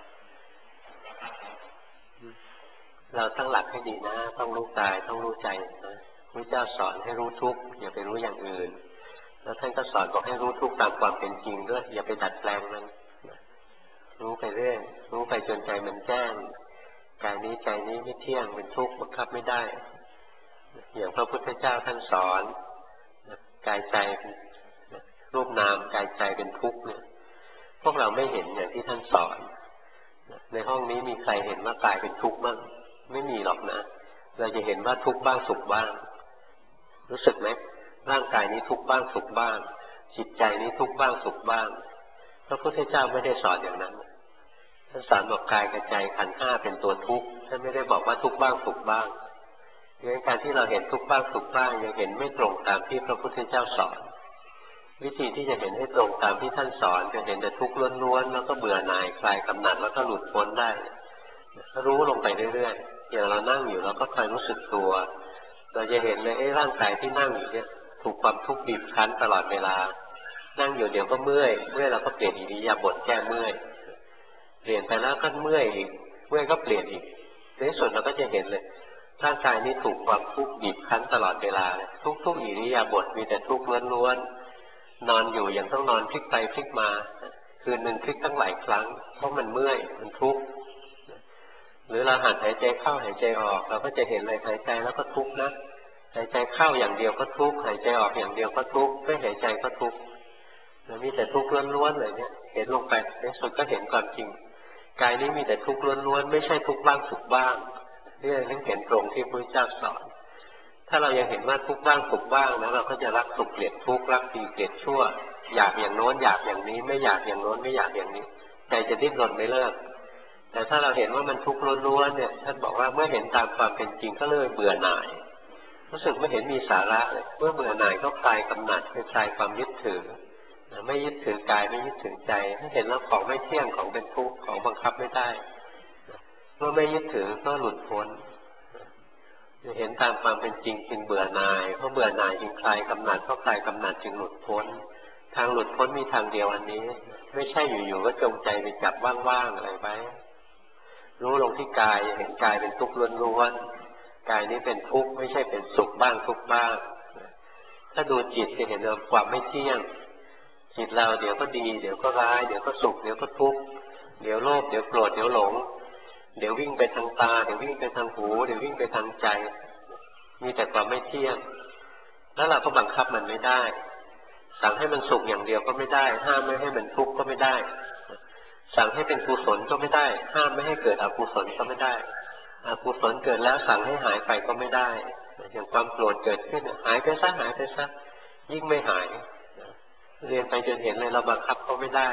S2: แล้ว
S1: เราตั้งหลักให้ดีนะต้องรู้กายต้องรู้ใจนะพระเจ้าสอนให้รู้ทุกข์อย่าไปรู้อย่างอื่นแล้วท่านก็สอนบอกให้รู้ทุกข์ตามความเป็นจริงด้วยอย่าไปดัดแปลงมันรู้ไปเรื่อยรู้ไปจนใจมันแจ้งกายนี้ใจนี้ไม่เที่ยงเป็นทุกข์บังคับไม่ได้อย่างพระพุทธเจ้าท่านสอนกายใจรูปนามกายใจเป็นทุกข์เนี่ยพวกเราไม่เห็นอย่างที่ท่านสอนในห้องนี้มีใครเห็นว่ากายเป็นทุกข์บ้างไม่มีหรอกนะเราจะเห็นว่าทุกข์บ้างสุขบ้างรู้สึกไหมร่างกายนี้ทุกข์บ้างสุขบ้างจิตใจนี้ทุกข์บ้างสุขบ้างพระพุทธเจ้าไม่ได้สอนอย่างนั้นท่านสอนบอกกายกับใจขันธ์ห้าเป็นตัวทุกข์ท่านไม่ได้บอกว่าทุกข์บ้างสุขบ้างดังนั้นการที่เราเห็นทุกข์บ้างสุขบ้างยังเห็นไม่ตรงตามที่พระพุทธเจ้าสอนวิธีที่จะเห็นให้ตรงตามที่ท่านสอนจะเห็นแต่ทุกข์ล้วนๆแล้วก็เบื่อหน่ายคลายกำหนัดแล้วก็หลุดพ้นได้รู้ลงไปเรื่อยๆอย่างเรานั่งอยู่เราก็คอยรู้สึกตัวเราจะเห็นเลยร่างกายที่นั่งอยู่เนี่ยถูกความทุกข์บีบคั้นตลอดเวลานั่งอยู่เดี๋ยวก็เมื่อยเราก็เปลี่ยนอิริยาบถแก้เมื่อยเปลี่ยนไปแล้วก็เมื่อยอีกเมื่อยก็เปลี่ยนอีกในที่สุดเราก็จะเห็นเลยร่างกายนี้ถูกความทุกข์บีบคั้นตลอดเวลาทุกอิริยาบถมีแต่ทุกข์ล้วนๆนอนอยู่ยังต้องนอนพลิกไปพลิกมาคืนหนึ่งพลิกตั้งหลายครั้งเพราะมันเมื่อยมันทุกข์หรือเราหัดหายใจเข้าหายใจออกเราก็จะเห็นเลยหายใจแล้วก็ทุกข์นะหายใจเข้าอย่างเดียวก็ทุกข์หายใจออกอย่างเดียวก็ทุกข์ไม่หายใจก็ทุกข์มีแต่ทุกข์ล้วนๆเลยเนี่ยเห็นลงไปในสุดก็เห็นความจริงกายนี้มีแต่ทุกข์ล้วนๆไม่ใช่ทุกข์บ้างสุขบ้างนี่ถึงเห็นตรงที่พระพุทธเจ้าสอนถ้าเรายังเห็นว่าทุกข์บ้างสุขบ้างนะเราก็จะรักสุขเกลียดทุกข์รักดีเกลียดชั่วอยากอย่างโน้นอยากอย่างนี้ไม่อยากอย่างโน้นไม่อยากอย่างนี้ใจจะดิ้นรนไม่เลิกแต่ถ้าเราเห็นว่ามันทุกข์ล้วนๆเนี่ยท่านบอกว่าเมื่อเห็นตามความเป็นจริงก็เลยเบื่อหน่ายรู้สึกไม่เห็นมีสาระเลยเมื่อเบื่อหน่ายก็คลายกำหนัดคลายความยึดถือไม่ยึดถือกายไม่ยึดถือใจถ้าเห็นแล้วของไม่เที่ยงของเป็นทุกข์ของบังคับไม่ได้เมื่อไม่ยึดถือก็หลุดพ้นเห็นตามความเป็นจริงจึงเบื่อหน่ายเพราะเบื่อหน่ายจึงคลายกำหนัดเพราะคลายกำหนัดจึงหลุดพ้นทางหลุดพ้นมีทางเดียวอันนี้ไม่ใช่อยู่ๆก็จงใจไปจับว่างๆอะไรไว้รู้ลงที่กายเห็นกายเป็นทุกข์ล้วนๆกายนี้เป็นทุกข์ไม่ใช่เป็นสุขบ้างทุกข์บ้างถ้าดูจิตจะเห็นความไม่เที่ยงจิตเราเดี๋ยวก็ดีเดี๋ยวก็ร้ายเดี๋ยวก็สุขเดี๋ยวก็ทุกข์เดี๋ยวโลภเดี๋ยวโกรธเดี๋ยวหลงเดี๋ยววิ่งไปทางตาเดี๋ยววิ่งไปทางหูเดี๋ยววิ่งไปทางใจมีแต่ความไม่เที่ยงแล้วเราก็บังคับมันไม่ได้สั่งให้มันสุขอย่างเดียวก็ไม่ได้ห้ามไม่ให้มันทุกข์ก็ไม่ได้สั่งให้เป็นกุศลก็ไม่ได้ห้ามไม่ให้เกิดอกุศลก็ไม่ได้อกุศลเกิดแล้วสั่งให้หายไปก็ไม่ได้อย่างความโกรธเกิดขึ้นหายไปซะหายไปซะยิ่งไม่หายเรียนไปจนเห็นเลยเราบังคับเขาไม่ได้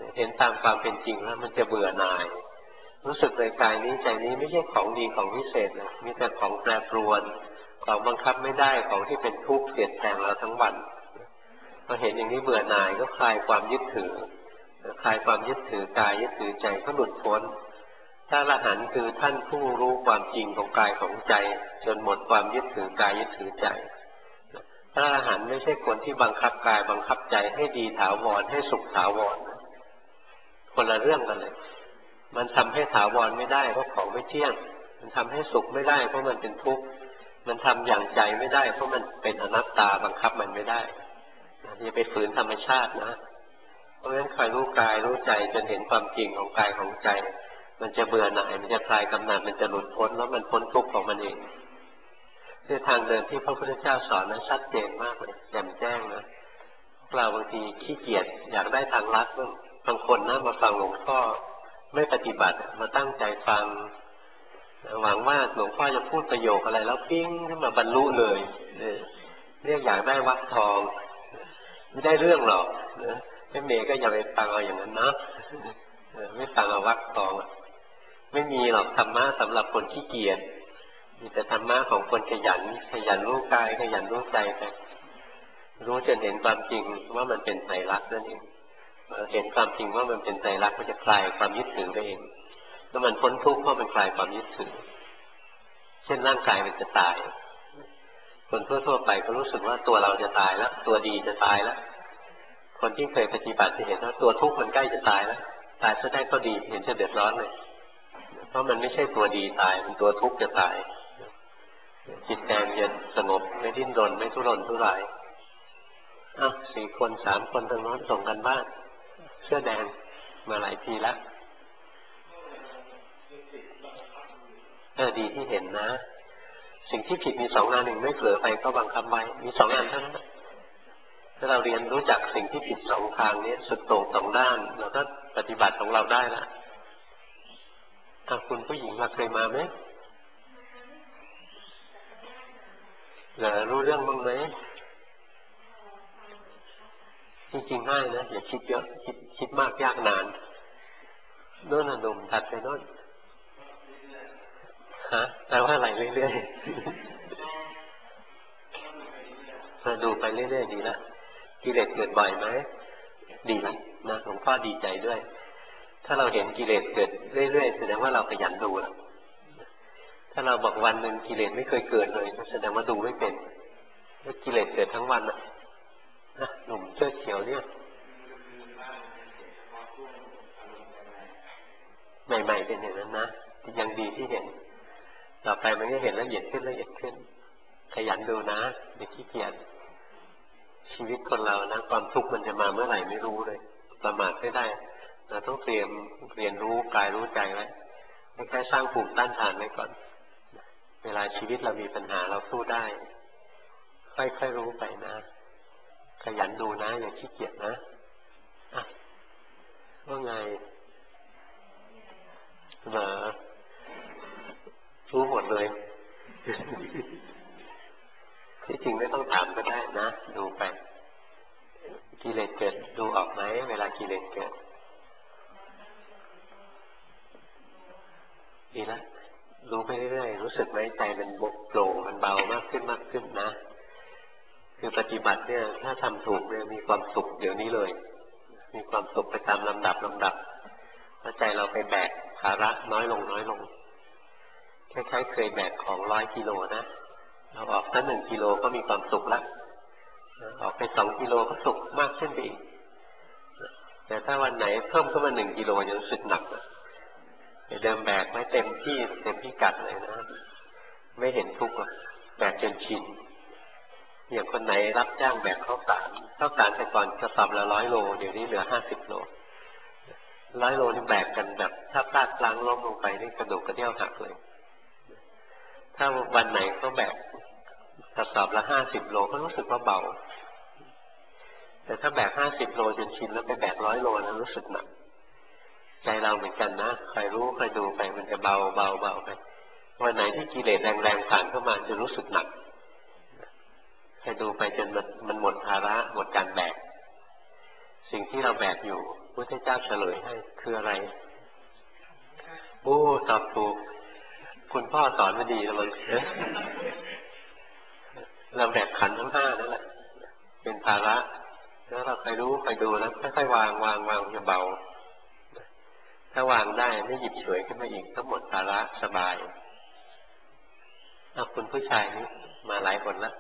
S1: เห็นตามความเป็นจริงแล้วมันจะเบื่อหน่ายรู้สึกเลยกายนี้ใจนี้ไม่ใช่ของดีของวิเศษนะมีแต่ของแปรปรวนของบังคับไม่ได้ของที่เป็นทุกข์เปลี่ยนแปลงเราทั้งวันพอเห็นอย่างนี้เบื่อหน่ายก็คลายความยึดถือคลายความยึดถือกายยึดถือใจก็หลุดพ้นถ้าอรหันต์คือท่านผู้รู้ความจริงของกายของใจจนหมดความยึดถือกายยึดถือใจพระอรหันต์ไม่ใช่คนที่บังคับกายบังคับใจให้ดีถาวรให้สุขถาวรคนละเรื่องกันเลยมันทำให้ถาวรไม่ได้เพราะของไม่เที่ยงมันทำให้สุขไม่ได้เพราะมันเป็นทุกข์มันทำอย่างใจไม่ได้เพราะมันเป็นอนัตตาบังคับมันไม่ได้อย่าไปฝืนธรรมชาตินะเพราะฉะนั้นคอยรู้กายรู้ใจจนเห็นความจริงของกายของใจมันจะเบื่อหน่ายมันจะคลายกำหนัดมันจะหลุดพ้นแล้วมันพ้นทุกข์ของมันเองคือทางเดินที่พระพุทธเจ้าสอนนั้นชัดเจนมากเลยแจ่มแจ้งนะเราบางทีขี้เกียจอยากได้ทางลัดบางคนนะมาฟังหลวงพ่อไม่ปฏิบัติมาตั้งใจฟังหวังว่าหลวงพ่อจะพูดประโยคอะไรแล้วปิ้งขึ้นมาบรรลุเลยเรียกอยากได้วัดทองไม่ได้เรื่องหรอกแม่เมย์ก็อย่าไปฟังเอาอย่างนั้นนะไม่ฟังเอาวัดทองไม่มีหรอกธรรมะสำหรับคนขี้เกียจมีแต่ธรรมะของคนขยันขยันรู้กายขยันรู้ใจไปรู้จนเห็นความจริงว่ามันเป็นไตรลักษณ์นั่นเองเห็นความจริงว่ามันเป็นไตรลักษณ์มันจะคลายความยึดถือไปเองแล้วมันพ้นทุกข์เพราะมันคลายความยึดถือเช่นร่างกายมันจะตายคนทั่วๆไปก็รู้สึกว่าตัวเราจะตายแล้วตัวดีจะตายแล้วคนที่เคยปฏิบัติจะเห็นว่าตัวทุกข์มันใกล้จะตายแล้วตายซะได้ก็ดีเห็นจะเดือดร้อนเลยเพราะมันไม่ใช่ตัวดีตายมันตัวทุกข์จะตายจิตใจเย็นสงบไม่ดิ้นรนไม่ทุรนทุราย4 คน 3 คนทางโน้นส่งกันบ้านเสื้อแดงมาหลายทีแล้วดีที่เห็นนะสิ่งที่ผิดมี2 อันหนึ่งไม่เผลอไปก็บังคับไว้มี2 อันเท่านั้นถ้าเราเรียนรู้จักสิ่งที่ผิด2 ทางนี้สุดโต่ง2 ด้านเราก็ปฏิบัติของเราได้แล้วคุณผู้หญิงมาเคยมาไหมรู้เรื่องบ้างไหมจริงๆง่ายนะอย่าคิดเยอะคิดมากยากนานโน่นน่ะหนุ่มถัดไปโน่นแปลว่าอะไรเรื่อยๆดูไปเรื่อยๆดีละกิเลสเกิดบ่อยไหมดีละนะหลวงพ่อดีใจด้วยถ้าเราเห็นกิเลสเกิดเรื่อยๆแสดงว่าเราขยันดูแล้วถ้าเราบอกวันหนึ่งกิเลสไม่เคยเกิดเลยแสดงว่าดูไม่เป็นแล้วกิเลสเกิดทั้งวันนะหนุ่มเสื้อเขียวเนี่ยใหม่ๆเป็นอย่างนั้นนะยังดีที่เห็นต่อไปมันก็เห็นละเอียดขึ้นละเอียดขึ้นขยันดูนะอย่าขี้เกียจชีวิตคนเรานะความทุกข์มันจะมาเมื่อไหร่ไม่รู้เลยประมาทไม่ได้เราต้องเตรียมเรียนรู้กายรู้ใจไว้แค่สร้างภูมิต้านทานไว้ก่อนเวลาชีวิตเรามีปัญหาเราสู้ได้ค่อยๆรู้ไปนะขยันดูนะอย่าขี้เกียจนะว่าไงรู้หมดเลยที่จริงไม่ต้องถามก็ได้นะดูไปกิเลสเกิดดูออกไหมเวลากิเลสเกิดดีละรู้ไปเรื่อยๆรู้สึกไหมใจมันโปร่งมันเบามากขึ้นมากขึ้นนะคือปฏิบัติเนี่ยถ้าทำถูกเนี่ยมีความสุขเดี๋ยวนี้เลยมีความสุขไปตามลำดับแล้วใจเราไปแบกภาระน้อยลงคล้ายๆเคยแบกของ100 กิโลนะเราออกแค่1 กิโลก็มีความสุขแล้วออกไป2 กิโลก็สุขมากขึ้นไปอีกแต่ถ้าวันไหนเพิ่มขึ้นมา1 กิโลจะรู้สึกหนักเดิมแบกไม่เต็มที่เต็มพิกัดเลยนะไม่เห็นทุกข์แบกจนชินอย่างคนไหนรับจ้างแบกข้าวสารแต่ก่อนกระสอบละ100 โลเดี๋ยวนี้เหลือ50 โล100 โลนี่แบกกันแบบถ้าพลาดพลั้งล้มลงไปนี่กระดูกกระเดี่ยวหักเลยถ้าวันไหนเขาแบกกระสอบละ50 โลก็รู้สึกว่าเบาแต่ถ้าแบก50 โลจนชินแล้วไปแบก100 โลแล้วรู้สึกหนักใจเราเหมือนกันนะใครรู้ใครดูไปมันจะเบาไปวันไหนที่กิเลสแรงๆผ่านเข้ามาจะรู้สึกหนักใครดูไปจนมันหมดภาระหมดการแบกสิ่งที่เราแบกอยู่พุทธเจ้าเฉลยให้คืออะไรโอ้ตอบถูกคุณพ่อสอนมาดีแล้วมันเราแบกขันธ์ทั้งห้านั่นแหละเป็นภาระแล้วเราไปรู้ไปดูแล้วค่อยๆวางจะเบาถ้าวางได้ไม่หยิบฉวยขึ้นมาอีกทั้งหมดภาระสบายคุณผู้ชายนี้มาหลายคนแล้ว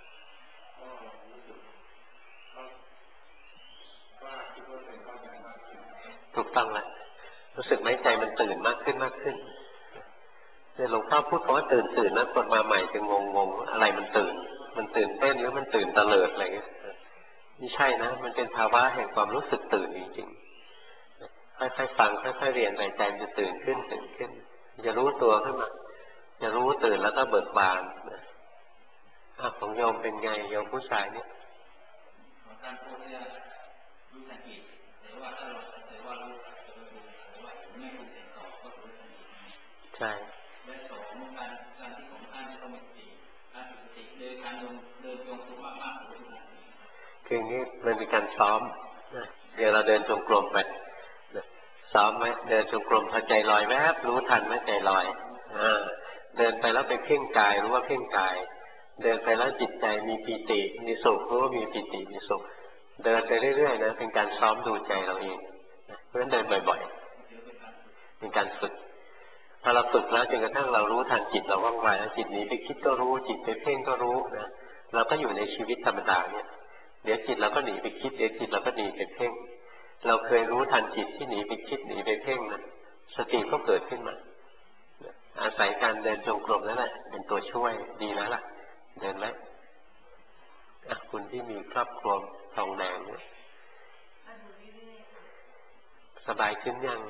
S1: ถูกต้องแล้วรู้สึกไหมใจมันตื่นมากขึ้นเนี่ยหลวงพ่อพูดคำว่าตื่นนะคนมาใหม่จะงงอะไรมันตื่นเต้นหรือมันตื่นตะเลิดอะไรเงี้ยไม่ใช่นะมันเป็นภาวะแห่งความรู้สึกตื่นจริงๆค่อยๆฟังค่อยๆเรียนไปใจมันจะตื่นขึ้นจะรู้ตัวขึ้นมาจะรู้ตื่นแล้วก็เบิกบานของโยมเป็นไงโยมผู้ชายเนี่ย
S2: การพูดเนี่ยรู้สังเกตแต่ว่าถ้าเราแต่ว่ารู้แต่ว่าไม่รู้เห็นต่อก็รู้สังเกต
S1: ใช่
S2: และสองการที่ของท่านที่ต้องมีสติการฝึกสติโดยการเดินจงกรมมากๆรู้สังเกต
S1: คืออย่างนี้มันเป็นการซ้อมเดี๋ยวเราเดินจงกรมไปซ้อมไหมเดินจงกรมพอใจลอยแวบรู้ทันไหมใจลอยเดินไปแล้วไปเพ่งกายรู้ว่าเพ่งกายเดินไปแล้วจิตใจมีปีติมีสุขรู้ว่ามีปีติมีสุขเดินไปเรื่อยๆนะเป็นการซ้อมดูใจเราเองเพราะฉะนั้นเดินบ่อยๆเป็นการฝึกพอเราฝึกแล้วจนกระทั่งเรารู้ทันจิตเราว่องไวแล้วจิตหนีไปคิดก็รู้จิตไปเพ่งก็รู้นะเราก็อยู่ในชีวิตธรรมดาเนี่ยเดี๋ยวจิตเราก็หนีไปคิดเดี๋ยวจิตเราก็หนีไปเพ่งเราเคยรู้ทันจิตที่หนีไปคิดหนีไปเพ่งนะสติก็เกิดขึ้นมาอาศัยการเดินจงกรมนั่นแหละเป็นตัวช่วยดีแล้วล่ะเดินแล้วคุณที่มีครอบครัวทองแดงเนี่ยสบายขึ้นยัง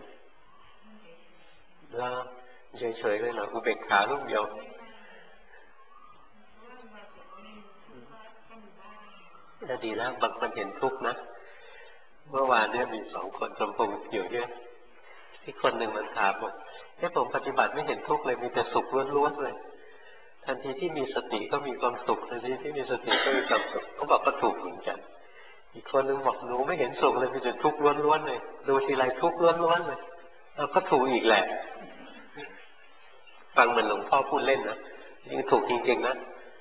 S1: แล้วเฉยๆเลยเหรออุเบกขาลูกเดียวดีแล้วบางคนเห็นทุกข์นะเมื่อวานเนี่ยมี2 คนชมพูอยู่เนี่ยที่คนหนึ่งมันถามบอกผมปฏิบัติไม่เห็นทุกข์เลยมีแต่สุขล้วนๆเลยทันทีที่มีสติก็มีความสุขทันทีที่มีสติก็มีความสุขเขาบอกก็ถูกเหมือนกันอีกคนนึงบอกหนูไม่เห็นสุขเลยมีแต่ทุกข์ล้วนๆเลยดูทีไรทุกข์ล้วนๆเลยเราก็ถูกอีกแหละฟังเหมือนหลวงพ่อพูดเล่นนะยิ่งถูกจริงๆนะ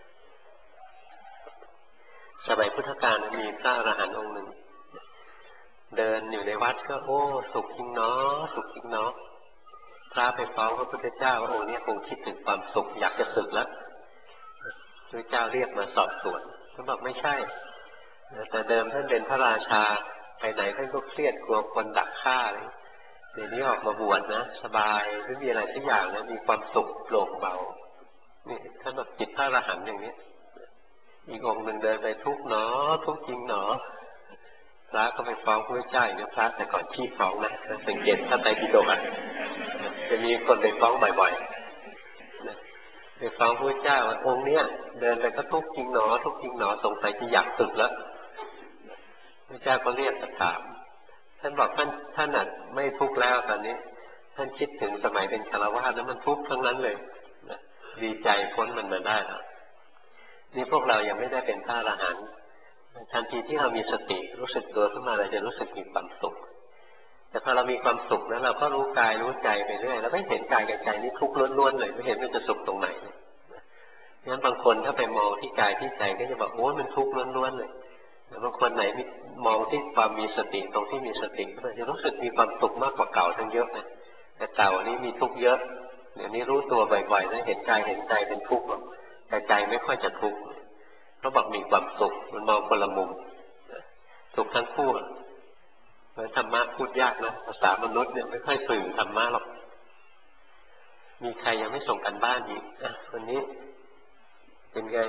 S1: สมัยพุทธกาลมีพระอรหันต์องค์หนึ่งเดินอยู่ในวัดก็โอ้สุขจริงเนาะสุขจริงเนาะพระไปฟ้องพระพุทธเจ้าว่าองค์นี้คงคิดถึงความสุขอยากจะสึกแล้วพระเจ้าเรียกมาสอบสวนเขาบอกไม่ใช่แต่เดิมท่านเป็นพระราชาไปไหนท่านก็เครียดกลัวคนดักฆ่าเลยเดี๋ยวนี้ออกมาบวชนะสบายไม่มีอะไรทุกอย่างนะมีความสุขโปร่งเบานี่ท่านบอกจิตพระอรหันต์อย่างนี้อีกองค์หนึ่งเดินไปทุกข์เนาะทุกข์จริงเนาะพระก็ไปฟ้องพระเจ้าเนี่ยพระแต่ก่อนขี้ฟ้องนะสังเกตถ้าไตรปิฎกจะมีคนไปฟ้องบ่อยๆไปฟ้องพระเจ้าว่าองค์เนี้ยเดินไปก็ทุกข์จริงหนอทุกข์จริงหนอสงสัยจะอยากสึกแล้วพระเจ้าก็เรียกถามท่านบอกท่านน่ะไม่ทุกข์แล้วตอนนี้ท่านคิดถึงสมัยเป็นฆราวาสแล้วมันทุกข์ทั้งนั้นเลยดีใจพ้นมันมาได้แล้วนี่พวกเรายังไม่ได้เป็นพระอรหันต์ทันทีที่เรามีสติรู้สึกตัวขึ้นมาเราจะรู้สึกมีความสุขแต่พอเรามีความสุขแล้วเราก็รู้กายรู้ใจไปเรื่อยเราไม่เห็นกายกับใจนี่ทุกข์ล้วนๆเลยไม่เห็นมันจะสุขตรงไหนงั้นบางคนถ้าไปมองที่กายที่ใจก็จะบอกโอ้มันทุกข์ล้วนๆเลยแต่บางคนไหนมองที่ความมีสติตรงที่มีสติก็จะรู้สึกมีความสุขมากกว่าเก่าทั้งเยอะนะแต่เก่านี้มีทุกข์เยอะเดี๋ยวนี้รู้ตัวบ่อยๆแล้วเห็นกายเห็นใจเป็นทุกข์แต่ใจไม่ค่อยจะทุกข์เขาบอกมีความสุขมันมองคนละมุมสุขทั้งคู่เพราะธรรมะพูดยากนะภาษามนุษย์เนี่ยไม่ค่อยสื่อธรรมะหรอกมีใครยังไม่ส่งกันบ้านอีกวันนี้เป็นไง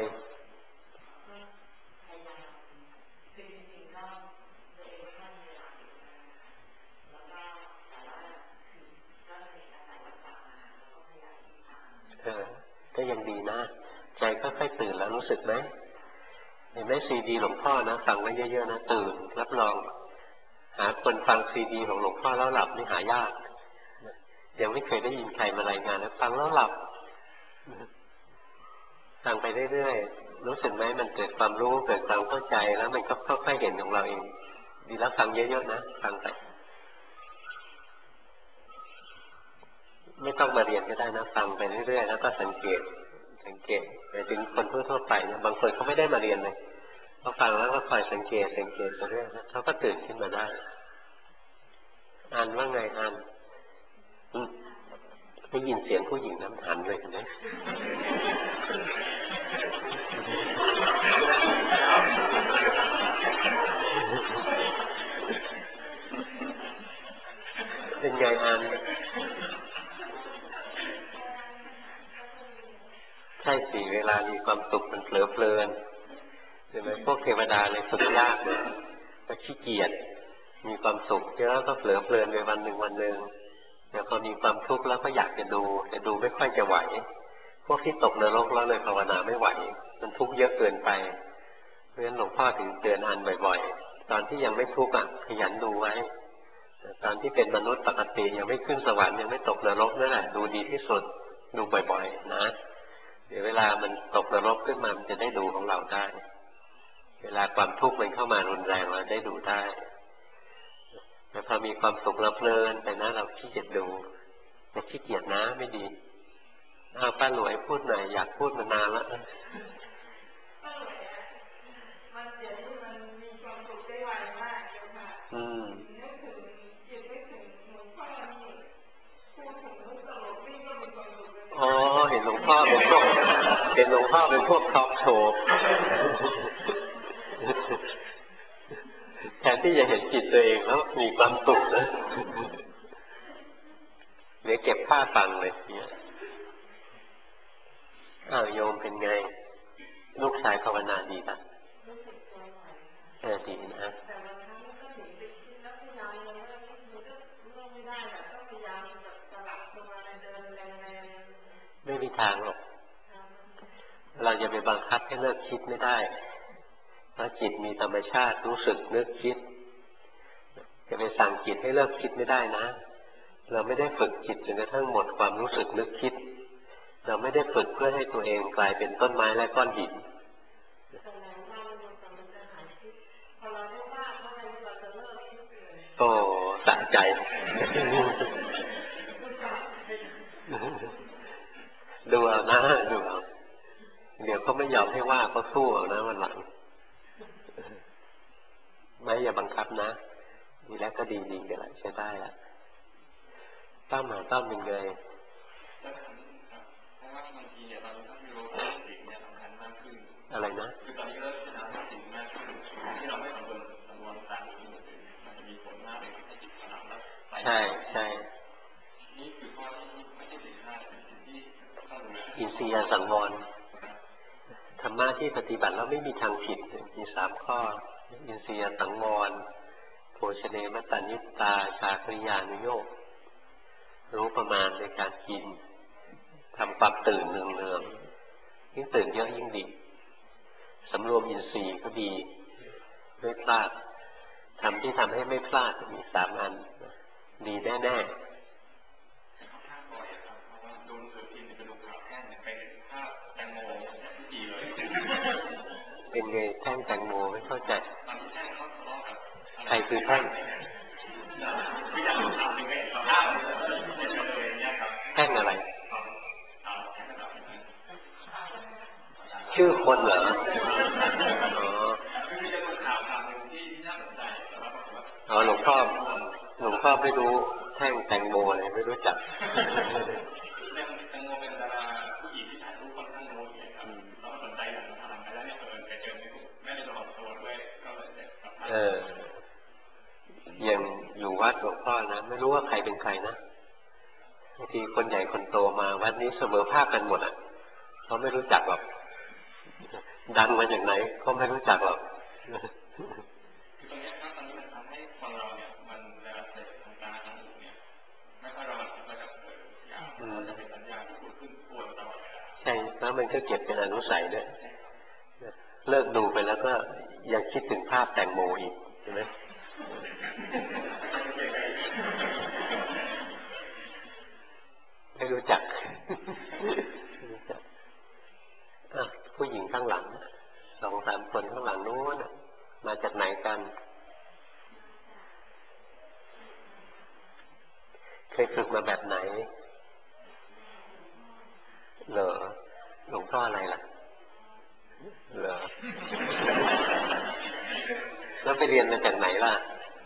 S1: ก็ยังดีนะใจค่อยๆตื่นแล้วรู้สึกไหมเห็นไหมซีดีหลวงพ่อนะฟังไว้เยอะๆนะตื่นรับรองหาคนฟังซีดีของหลวงพ่อแล้วหลับนี่หายากยังไม่เคยได้ยินใครมารายงานแล้วฟังแล้วหลับฟังไปเรื่อยๆรู้สึกไหมมันเกิดความรู้เกิดความเข้าใจแล้วมันก็ค่อยๆเห็นของเราเองดีแล้วฟังเยอะๆนะฟังไปไม่ต้องมาเรียนก็ได้นะฟังไปเรื่อยๆแล้วก็สังเกตหมายถึงคนทั่วๆไปเนี่ยบางคนเขาไม่ได้มาเรียนเลยเขาฟังแล้วก็คอยสังเกตไปเรื่อยๆเขาก็ตื่นขึ้นมาได้อ่านว่าไงอ่านได้ยินเสียงผู้หญิงน้ำหันเลยเห็นไหมเป็นไงอ่านใช่สิเวลามีความสุขมันเผลอเพลินใช่ไหมพวกเทวดาเลยฝึกยากเลยก็ขี้เกียจมีความสุขเยอะก็เผลอเพลินไปวันหนึ่งแต่พอมีความทุกข์แล้วก็อยากจะดูแต่ดูไม่ค่อยจะไหวพวกที่ตกนรกแล้วเลยภาวนาไม่ไหวมันทุกข์เยอะเกินไปเพราะฉะนั้นหลวงพ่อถึงเตือนอันบ่อยๆตอนที่ยังไม่ทุกข์ขยันดูไว้ตอนที่เป็นมนุษย์ปกติยังไม่ขึ้นสวรรค์ยังไม่ตกนรกนั่นแหละดูดีที่สุดดูบ่อยๆนะเดี๋ยวเวลามันตกนรกขึ้นมามันจะได้ดูของเราได้เวลาความทุกข์มันเข้ามารุนแรงเราได้ดูได้แต่พอมีความสุขเราเพลินไปนะเราขี้เกียจดูแต่ขี้เกียจนะไม่ดีป้าหลวยพูดหน่อยอยากพูดมานานแล้วมันเดี๋ยวนี้มันมีความสุขได้ไวมากเลยค่ะนึกถึงจิตนึกถึงหลวงพ่อนี่พูดถึงมุกตลกนี่ก็มีความสุขเลยอ๋อเห็นหลวงพ่อเป็นพวกทอล์กโชว์แทนที่จะเห็นจิตตัวเองแล้วมีความสุขนะเดี๋ยวเก็บผ้าฟังเลยเนี่ยโยมเป็นไงลูกชายภาวนาดีป่ะดีนะไม่มีทางหรอกเราจะไปบังคับให้เลิกคิดไม่ได้เพราะจิตมีธรรมชาติรู้สึกนึกคิดจะไปสั่งจิตให้เลิกคิดไม่ได้นะเราไม่ได้ฝึกจิตจนกระทั่งหมดความรู้สึกนึกคิดเราไม่ได้ฝึกเพื่อให้ตัวเองกลายเป็นต้นไม้และก้อนหินโอ้สะใจดูเอานะดูเอาเดี๋ยวเขาไม่ยอมให้ว่าเขาสู้เอานะวันหลังไม่อย่าบังคับนะดีแล้วก็ดีๆกันละใช้ได้ละต้อมเป็นไงอะไรนะคือตอนนี้เริ่มทำสิ่งมากขึ้นที่เราไม่สำรวมตามที่มันจะมีผลมากเลยให้จิตสงบใช่นี่คือข้อที่ไม่ใช่สิ่งห้าเป็นสิ่งที่อินทรียสังวรธรรมะที่ปฏิบัติแล้วไม่มีทางผิดมี3 ข้ออินทรียสังวรโภชเนมตัญญิตาชาคริยานุโยครู้ประมาณในการกินทำความตื่นเนืองๆยิ่งตื่นเยอะยิ่งดีสำรวมอินทรีย์ก็ดีไม่พลาดทำที่ทำให้ไม่พลาดมี3 อันดีแน่ๆเป็นไงแท่งแตงโมไม่เข้าใจใครคือแท่งอะไรชื่อคนเหรอหลวงพ่อไม่รู้แท่งแตงโมเลยไม่รู้จักอย่างอยู่วัดหลวงพ่อนะไม่รู้ว่าใครเป็นใครนะบางทีคนใหญ่คนโตมาวัดนี้เสมอภาคกันหมดเขาไม่รู้จักหรอกดังมาจากไหนเขาไม่รู้จักหรอกคือตรงนี้ครับตอนนี้มันทำให้คนเราเนี่ยมันเวลาเสพทางตาทางหูเนี่ยไม่ค่อยระวังแล้วก็จะเป็นสัญญาที่พูดขึ้นปวดตลอดเวลาใช่แล้วมันก็เก็บเป็นอนุสัยด้วยเลิกดูไปแล้วก็ยังคิดถึงภาพแตงโมอีกใช่ไหมไม่รู้จักผู้หญิงข้างหลัง2-3 คนข้างหลังนู้นมาจากไหนกันเคยฝึกมาแบบไหนราะอะไรล่ะเหรอแล้วไปเรียนมาจากไหนล่ะ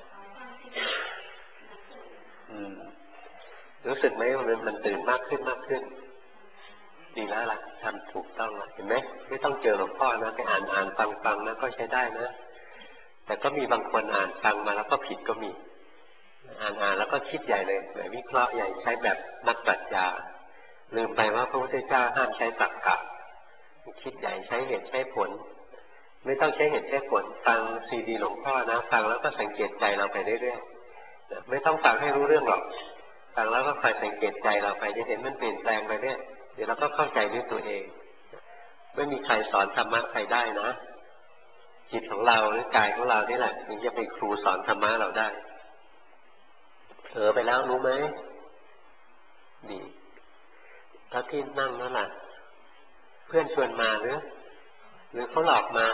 S1: รู้สึกไหมว่ามันตื่นมากขึ้นมากขึ้นดีแล้วล่ะทำถูกต้องแล้วเห็นไหมไม่ต้องเจอหลวงพ่อนะไปอ่านฟังนะก็ใช้ได้นะแต่ก็มีบางคนอ่านฟังมาแล้วก็ผิดก็มีอ่านแล้วก็คิดใหญ่เลยวิเคราะห์ใหญ่ใช้แบบนักปรัชญาลืมไปว่าพระพุทธเจ้าห้ามใช้ตรรกะคิดใหญ่ใช้เหตุใช้ผลไม่ต้องใช้เหตุใช้ผลฟังซีดีหลวงพ่อนะฟังแล้วก็สังเกตใจเราไปเรื่อยๆไม่ต้องฟังให้รู้เรื่องหรอกฟังแล้วก็คอยสังเกตใจเราไปจะเห็นมันเปลี่ยนแปลงไปเรื่อยเดี๋ยวเราก็เข้าใจด้วยตัวเองไม่มีใครสอนธรรมะใครได้นะจิตของเราหรือกายของเรานี่แหละถึงจะเป็นครูสอนธรรมะเราได้เผลอไปแล้วรู้ไหมดีแล้วที่นั่งนั่นแหละเพื่อนชวนมาหรือเขาหลอกมา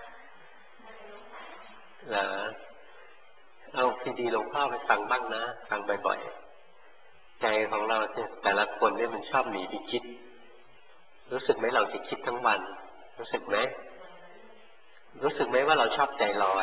S1: เหรอเอาซีดีหลวงพ่อไปฟังบ้างนะฟังบ่อยๆใจของเราเนี่ยแต่ละคนเนี่ยมันชอบหนีไปคิดรู้สึกไหมเราจะคิดทั้งวันรู้สึกไหมว่าเราชอบใจลอย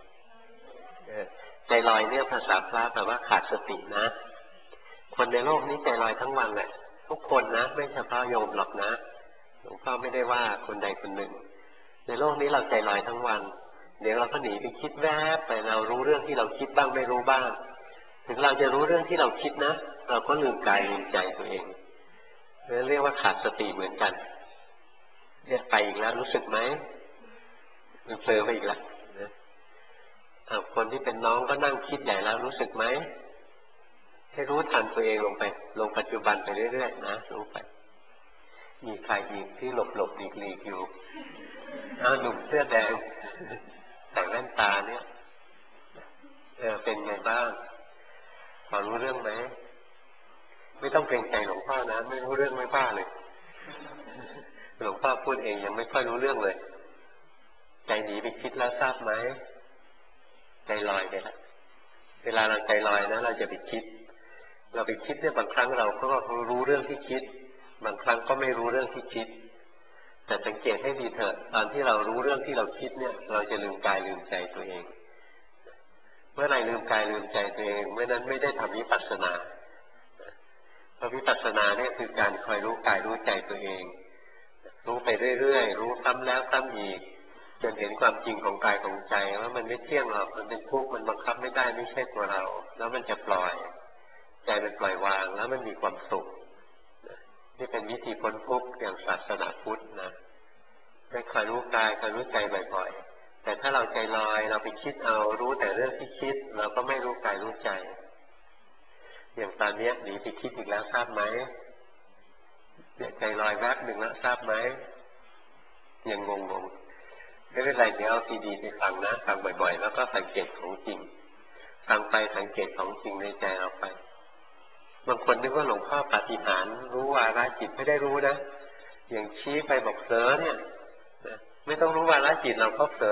S1: ใจลอยเนี่ยภาษาพระแปลว่าขาดสตินะคนในโลกนี้ใจลอยทั้งวันแหละทุกคนนะไม่เฉพาะโยมหรอกนะหลวงพ่อไม่ได้ว่าคนใดคนหนึ่งในโลกนี้เราใจลอยทั้งวันเดี๋ยวเราก็หนีไปคิดแวบไปเรารู้เรื่องที่เราคิดบ้างไม่รู้บ้างถึงเราจะรู้เรื่องที่เราคิดนะเราก็ลืมกายลืมใจตัวเองเรียกว่าขาดสติเหมือนกันเนี่ยไปอีกแล้วรู้สึกไหมมันเผลอไปอีกแล้วคนที่เป็นน้องก็นั่งคิดใหญ่แล้วรู้สึกไหมให้รู้ทันตัวเองลงไปลงปัจจุบันไปเรื่อยๆนะลงไปมีใครอีกที่หลบหลีกอยู่หนุ่มเสื้อแดงแต่งแว่นตาเนี่ยเป็นไงบ้างพอรู้เรื่องไหมไม่ต้องเกรงใจหลวงพ่อนะไม่รู้เรื่องไม่บ้าเลยหลวงพ่อพูดเองยังไม่ค่อยรู้เรื่องเลยใจหนีไปคิดแล้วทราบไหมใจลอยไปแล้วเวลาเราใจลอยนะเราจะไปคิดเราไปคิดเนี่ยบางครั้งเราก็รู้เรื่องที่คิดบางครั้งก็ไม่รู้เรื่องที่คิดแต่สังเกตให้ดีเถอะตอนที่เรารู้เรื่องที่เราคิดเนี่ยเราจะลืมกายลืมใจตัวเองเมื่อไหร่ลืมกายลืมใจตัวเองเมื่อนั้นไม่ได้ทำวิปัสสนาเพราะวิปัสสนาเนี่ยคือการคอยรู้กายรู้ใจตัวเองรู้ไปเรื่อยๆรู้ซ้ำแล้วซ้ำอีกจนเห็นความจริงของกายของใจว่ามันไม่เที่ยงหรอกมันเป็นทุกข์มันบังคับไม่ได้ไม่ใช่ตัวเราแล้วมันจะปล่อยใจมันปล่อยวางแล้วมันมีความสุขนี่เป็นวิธีพ้นทุกข์อย่างศาสนาพุทธนะให้คอยรู้กายคอยรู้ใจบ่อยๆแต่ถ้าเราใจลอยเราไปคิดเอารู้แต่เรื่องที่คิดเราก็ไม่รู้กายรู้ใจอย่างตอนนี้หนีไปคิดอีกแล้วทราบไหมเนี่ยใจลอยแวบหนึ่งแล้วทราบไหมยังงงไม่เป็นไรเดี๋ยวเอาซีดีไปฟังนะฟังบ่อยๆแล้วก็สังเกตของจริงฟังไปสังเกตของจริงในใจเราไปบางคนนึกว่าหลวงพ่อปาฏิหาริย์รู้วาระจิตไม่ได้รู้นะอย่างชี้ไปบอกเผลอเนี่ยไม่ต้องรู้วาระจิตเราก็เผลอ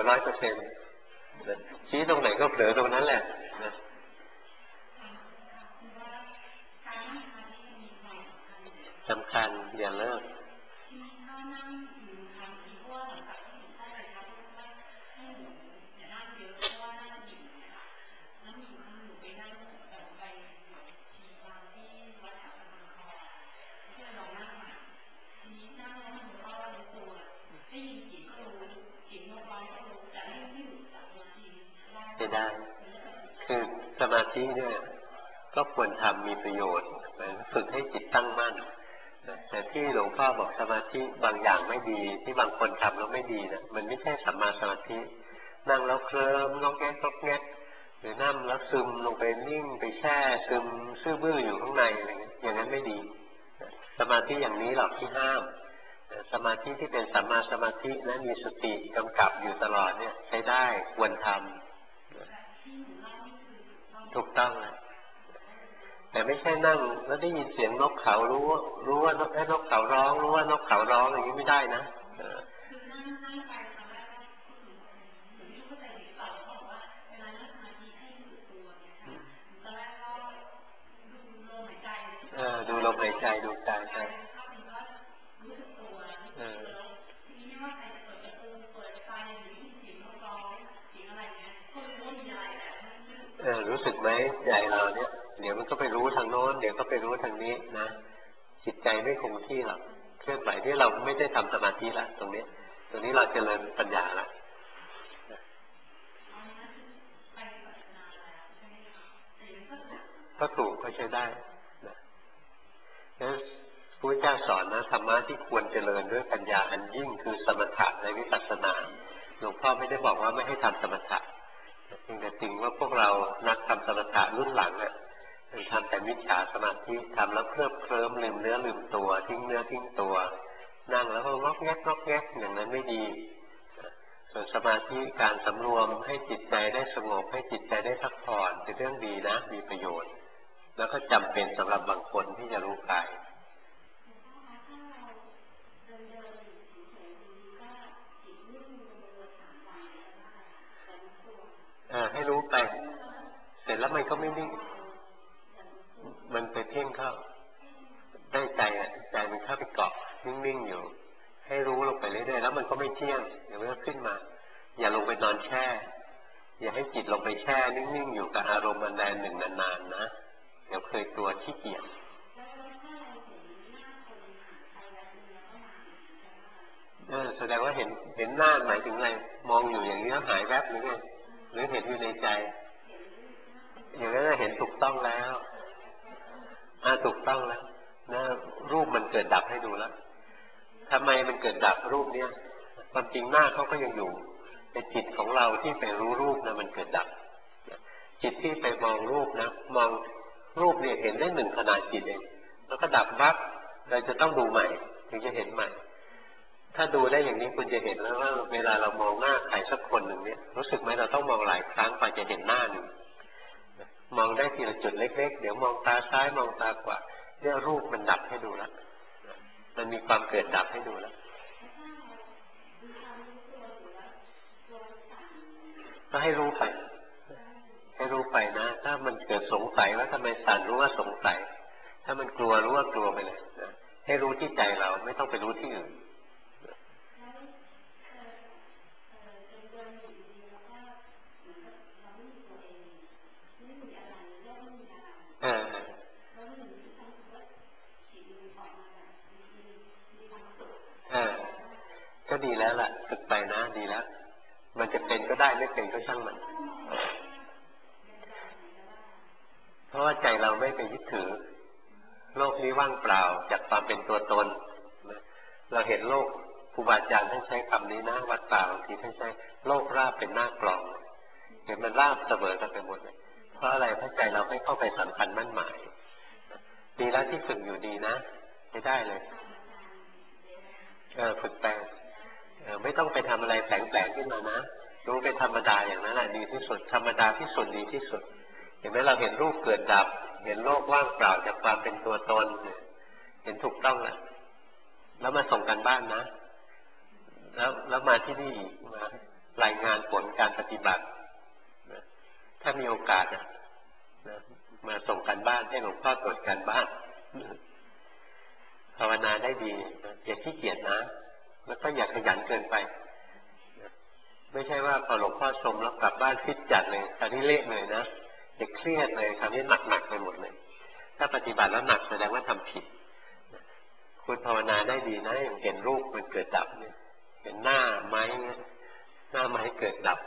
S1: 100%ชี้ตรงไหนก็เผลอตรงนั้นแหละสำคัญอย่าเลิกไม่ได้คือสมาธิเนี่ยก็ควรทำมีประโยชน์ฝึกให้จิตตั้งมั่นแต่ที่หลวงพ่อบอกสมาธิบางอย่างไม่ดีที่บางคนทำแล้วไม่ดีนะมันไม่ใช่สัมมาสมาธินั่งแล้วเคลิ้มงอกแงกหรือนั่งแล้วซึมลงไปนิ่งไปแช่ซึมซื่อบื้ออยู่ข้างในอะไรอย่างนั้นไม่ดีสมาธิอย่างนี้หรอกที่ห้ามสมาธิที่เป็นสัมมาสมาธิและมีสติกำกับอยู่ตลอดเนี่ยใช้ได้ควรทำถูกต้องนะแต่ไม่ใช่นั่งแล้วได้ยินเสียงนกเขารู้ว่านกเขาร้องรู้ว่านกเขาร้องอย่างนี้ไม่ได้นะดูลมหายใจดูกายใจ
S3: ทีนี้ไม่ว่าใครจะเปิดประตูเปิดไฟหรือเสียงร้องเสียงอะไรเงี้ยก็รู้ว่ามีอะไรแต่
S1: รู้สึกไหมใจเราเนี่ยเดี๋ยวมันก็ไปรู้ทางโน้นเดี๋ยวก็ไปรู้ทางนี้นะจิตใจไม่คงที่หรอกเคลื่อนไหวที่เราไม่ได้ทำสมาธิละตรงนี้เราเจริญปัญญาละก็ถูกก็ใช้ได้นะแล้วพระเจ้าสอนนะธรรมะที่ควรเจริญด้วยปัญญาอันยิ่งคือสมถะในวิปัสสนาหลวงพ่อไม่ได้บอกว่าไม่ให้ทำสมถะเพียงแต่จริงว่าพวกเรานักทำสมถะรุ่นหลังอ่ะทำแต่มิจฉาสมาธิทำแล้วเคลิ้มลืมเนื้อลืมตัวทิ้งเนื้อทิ้งตัวนั่งแล้วก็งอกแงกอย่างนั้นไม่ดีส่วนสมาธิการสำรวมให้จิตใจได้สงบให้จิตใจได้พักผ่อนเป็นเรื่องดีนะมีประโยชน์แล้วก็จำเป็นสำหรับบางคนที่จะรู้กายให้รู้ไปเสร็จแล้วมันก็ไม่นิ่งมันไปเพ่งเข้าได้ใจมันเข้าไปเกาะนิ่งๆอยู่ให้รู้ลงไปเรื่อยๆแล้วมันก็ไม่เที่ยงเดี๋ยวมันก็ขึ้นมาอย่าลงไปนอนแช่อย่าให้จิตลงไปแช่นิ่งๆอยู่กับอารมณ์อันใดหนึ่งนานๆนะเดี๋ยวเคยตัวขี้เกียจแสดงว่าเห็นหน้าหมายถึงอะไรมองอยู่อย่างนี้แล้วหายแวบหรือไงหรือเห็นอยู่ในใจอย่างนั้นเห็นถูกต้องแล้วถูกต้องแล้วนะรูปมันเกิดดับให้ดูแล้วทำไมมันเกิดดับรูปเนี้ยความจริงหน้าเขาก็ยังอยู่แต่จิตของเราที่ไปรู้รูปนะมันเกิดดับจิตที่ไปมองรูปนะมองรูปเนี่ยเห็นได้หนึ่งขณะจิตเองแล้วก็ดับวับเราจะต้องดูใหม่ถึงจะเห็นใหม่ถ้าดูได้อย่างนี้คุณจะเห็นแล้วว่าเวลาเรามองหน้าใครสักคนหนึ่งเนี่ยรู้สึกไหมเราต้องมองหลายครั้งกว่าจะเห็นหน้าหนึ่งมองได้ทีละจุดเล็กๆเดี๋ยวมองตาซ้ายมองตาขวาเนี่ยรูปมันดับให้ดูแล้วมันมีความเกิดดับให้ดูแล้วก็ให้รู้ไปนะถ้ามันเกิดสงสัยว่าทำไมสั่นรู้ว่าสงสัยถ้ามันกลัวรู้ว่ากลัวไปเลยนะให้รู้ที่ใจเราไม่ต้องไปรู้ที่อื่นก็ดีแล้วล่ะฝึกไปนะดีแล้วมันจะเป็นก็ได้ไม่เป็นก็ช่างมันเพราะว่าใจเราไม่ไปยึดถือโลกนี้ว่างเปล่าจากความเป็นตัวตนเราเห็นโลกครูบาอาจารย์ท่านใช้คำนี้นะวัดป่าบางทีท่านใช้โลกราบเป็นหน้ากลองเห็นมันราบเสมอกันไปหมดเลยเพราะอะไรเพราะใจเราไม่เข้าไปสำคัญมั่นหมายดีแล้วที่ฝึกอยู่ดีนะไม่ได้เลยฝึกไปไม่ต้องไปทำอะไรแฝงขึ้นมานะรู้เป็นธรรมดาอย่างนั้นแหละดีที่สุดธรรมดาที่สุดดีที่สุดเห็นไหมเราเห็นรูปเกิดดับเห็นโลกว่างเปล่าจากความเป็นตัวตนเห็นถูกต้องแล้วมาส่งกันบ้านนะแล้วมาที่นี่มารายงานผลการปฏิบัติถ้ามีโอกาสมาส่งกันบ้านให้หลวงพ่อตรวจการบ้านภาวนาได้ดีอย่าขี้เกียจนะแล้วก็อย่าขยันเกินไปไม่ใช่ว่าพอหลวงพ่อชมแล้วกลับบ้านฟิตจัดเลยคราวนี้เละเลยนะจะเครียดเลยคราวนี้หนักไปหมดเลยถ้าปฏิบัติแล้วหนักแสดงว่าทำผิดคุณภาวนาได้ดีนะอย่างเห็นรูปมันเกิดดับเนี่ยเห็นหน้าไม้เกิดดับ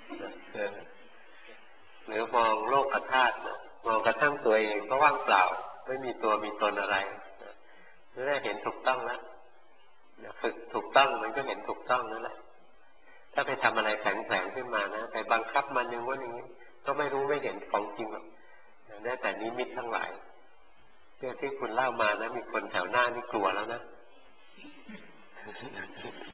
S1: หรือมองโลกธาตุมองกระทั่งตัวเองก็ว่างเปล่าไม่มีตัวมีตนอะไรนั่นแหละเห็นถูกต้องแล้วฝึกถูกต้องมันก็เห็นถูกต้องนั่นแหละถ้าไปทำอะไรแฝงขึ้นมานะไปบังคับมันอย่างว่าอย่างนี้ก็ไม่รู้ไม่เห็นของจริงหรอกได้แต่นิมิตทั้งหลายเรื่องที่คุณเล่ามานะมีคนแถวหน้านี่กลัวแล้วนะ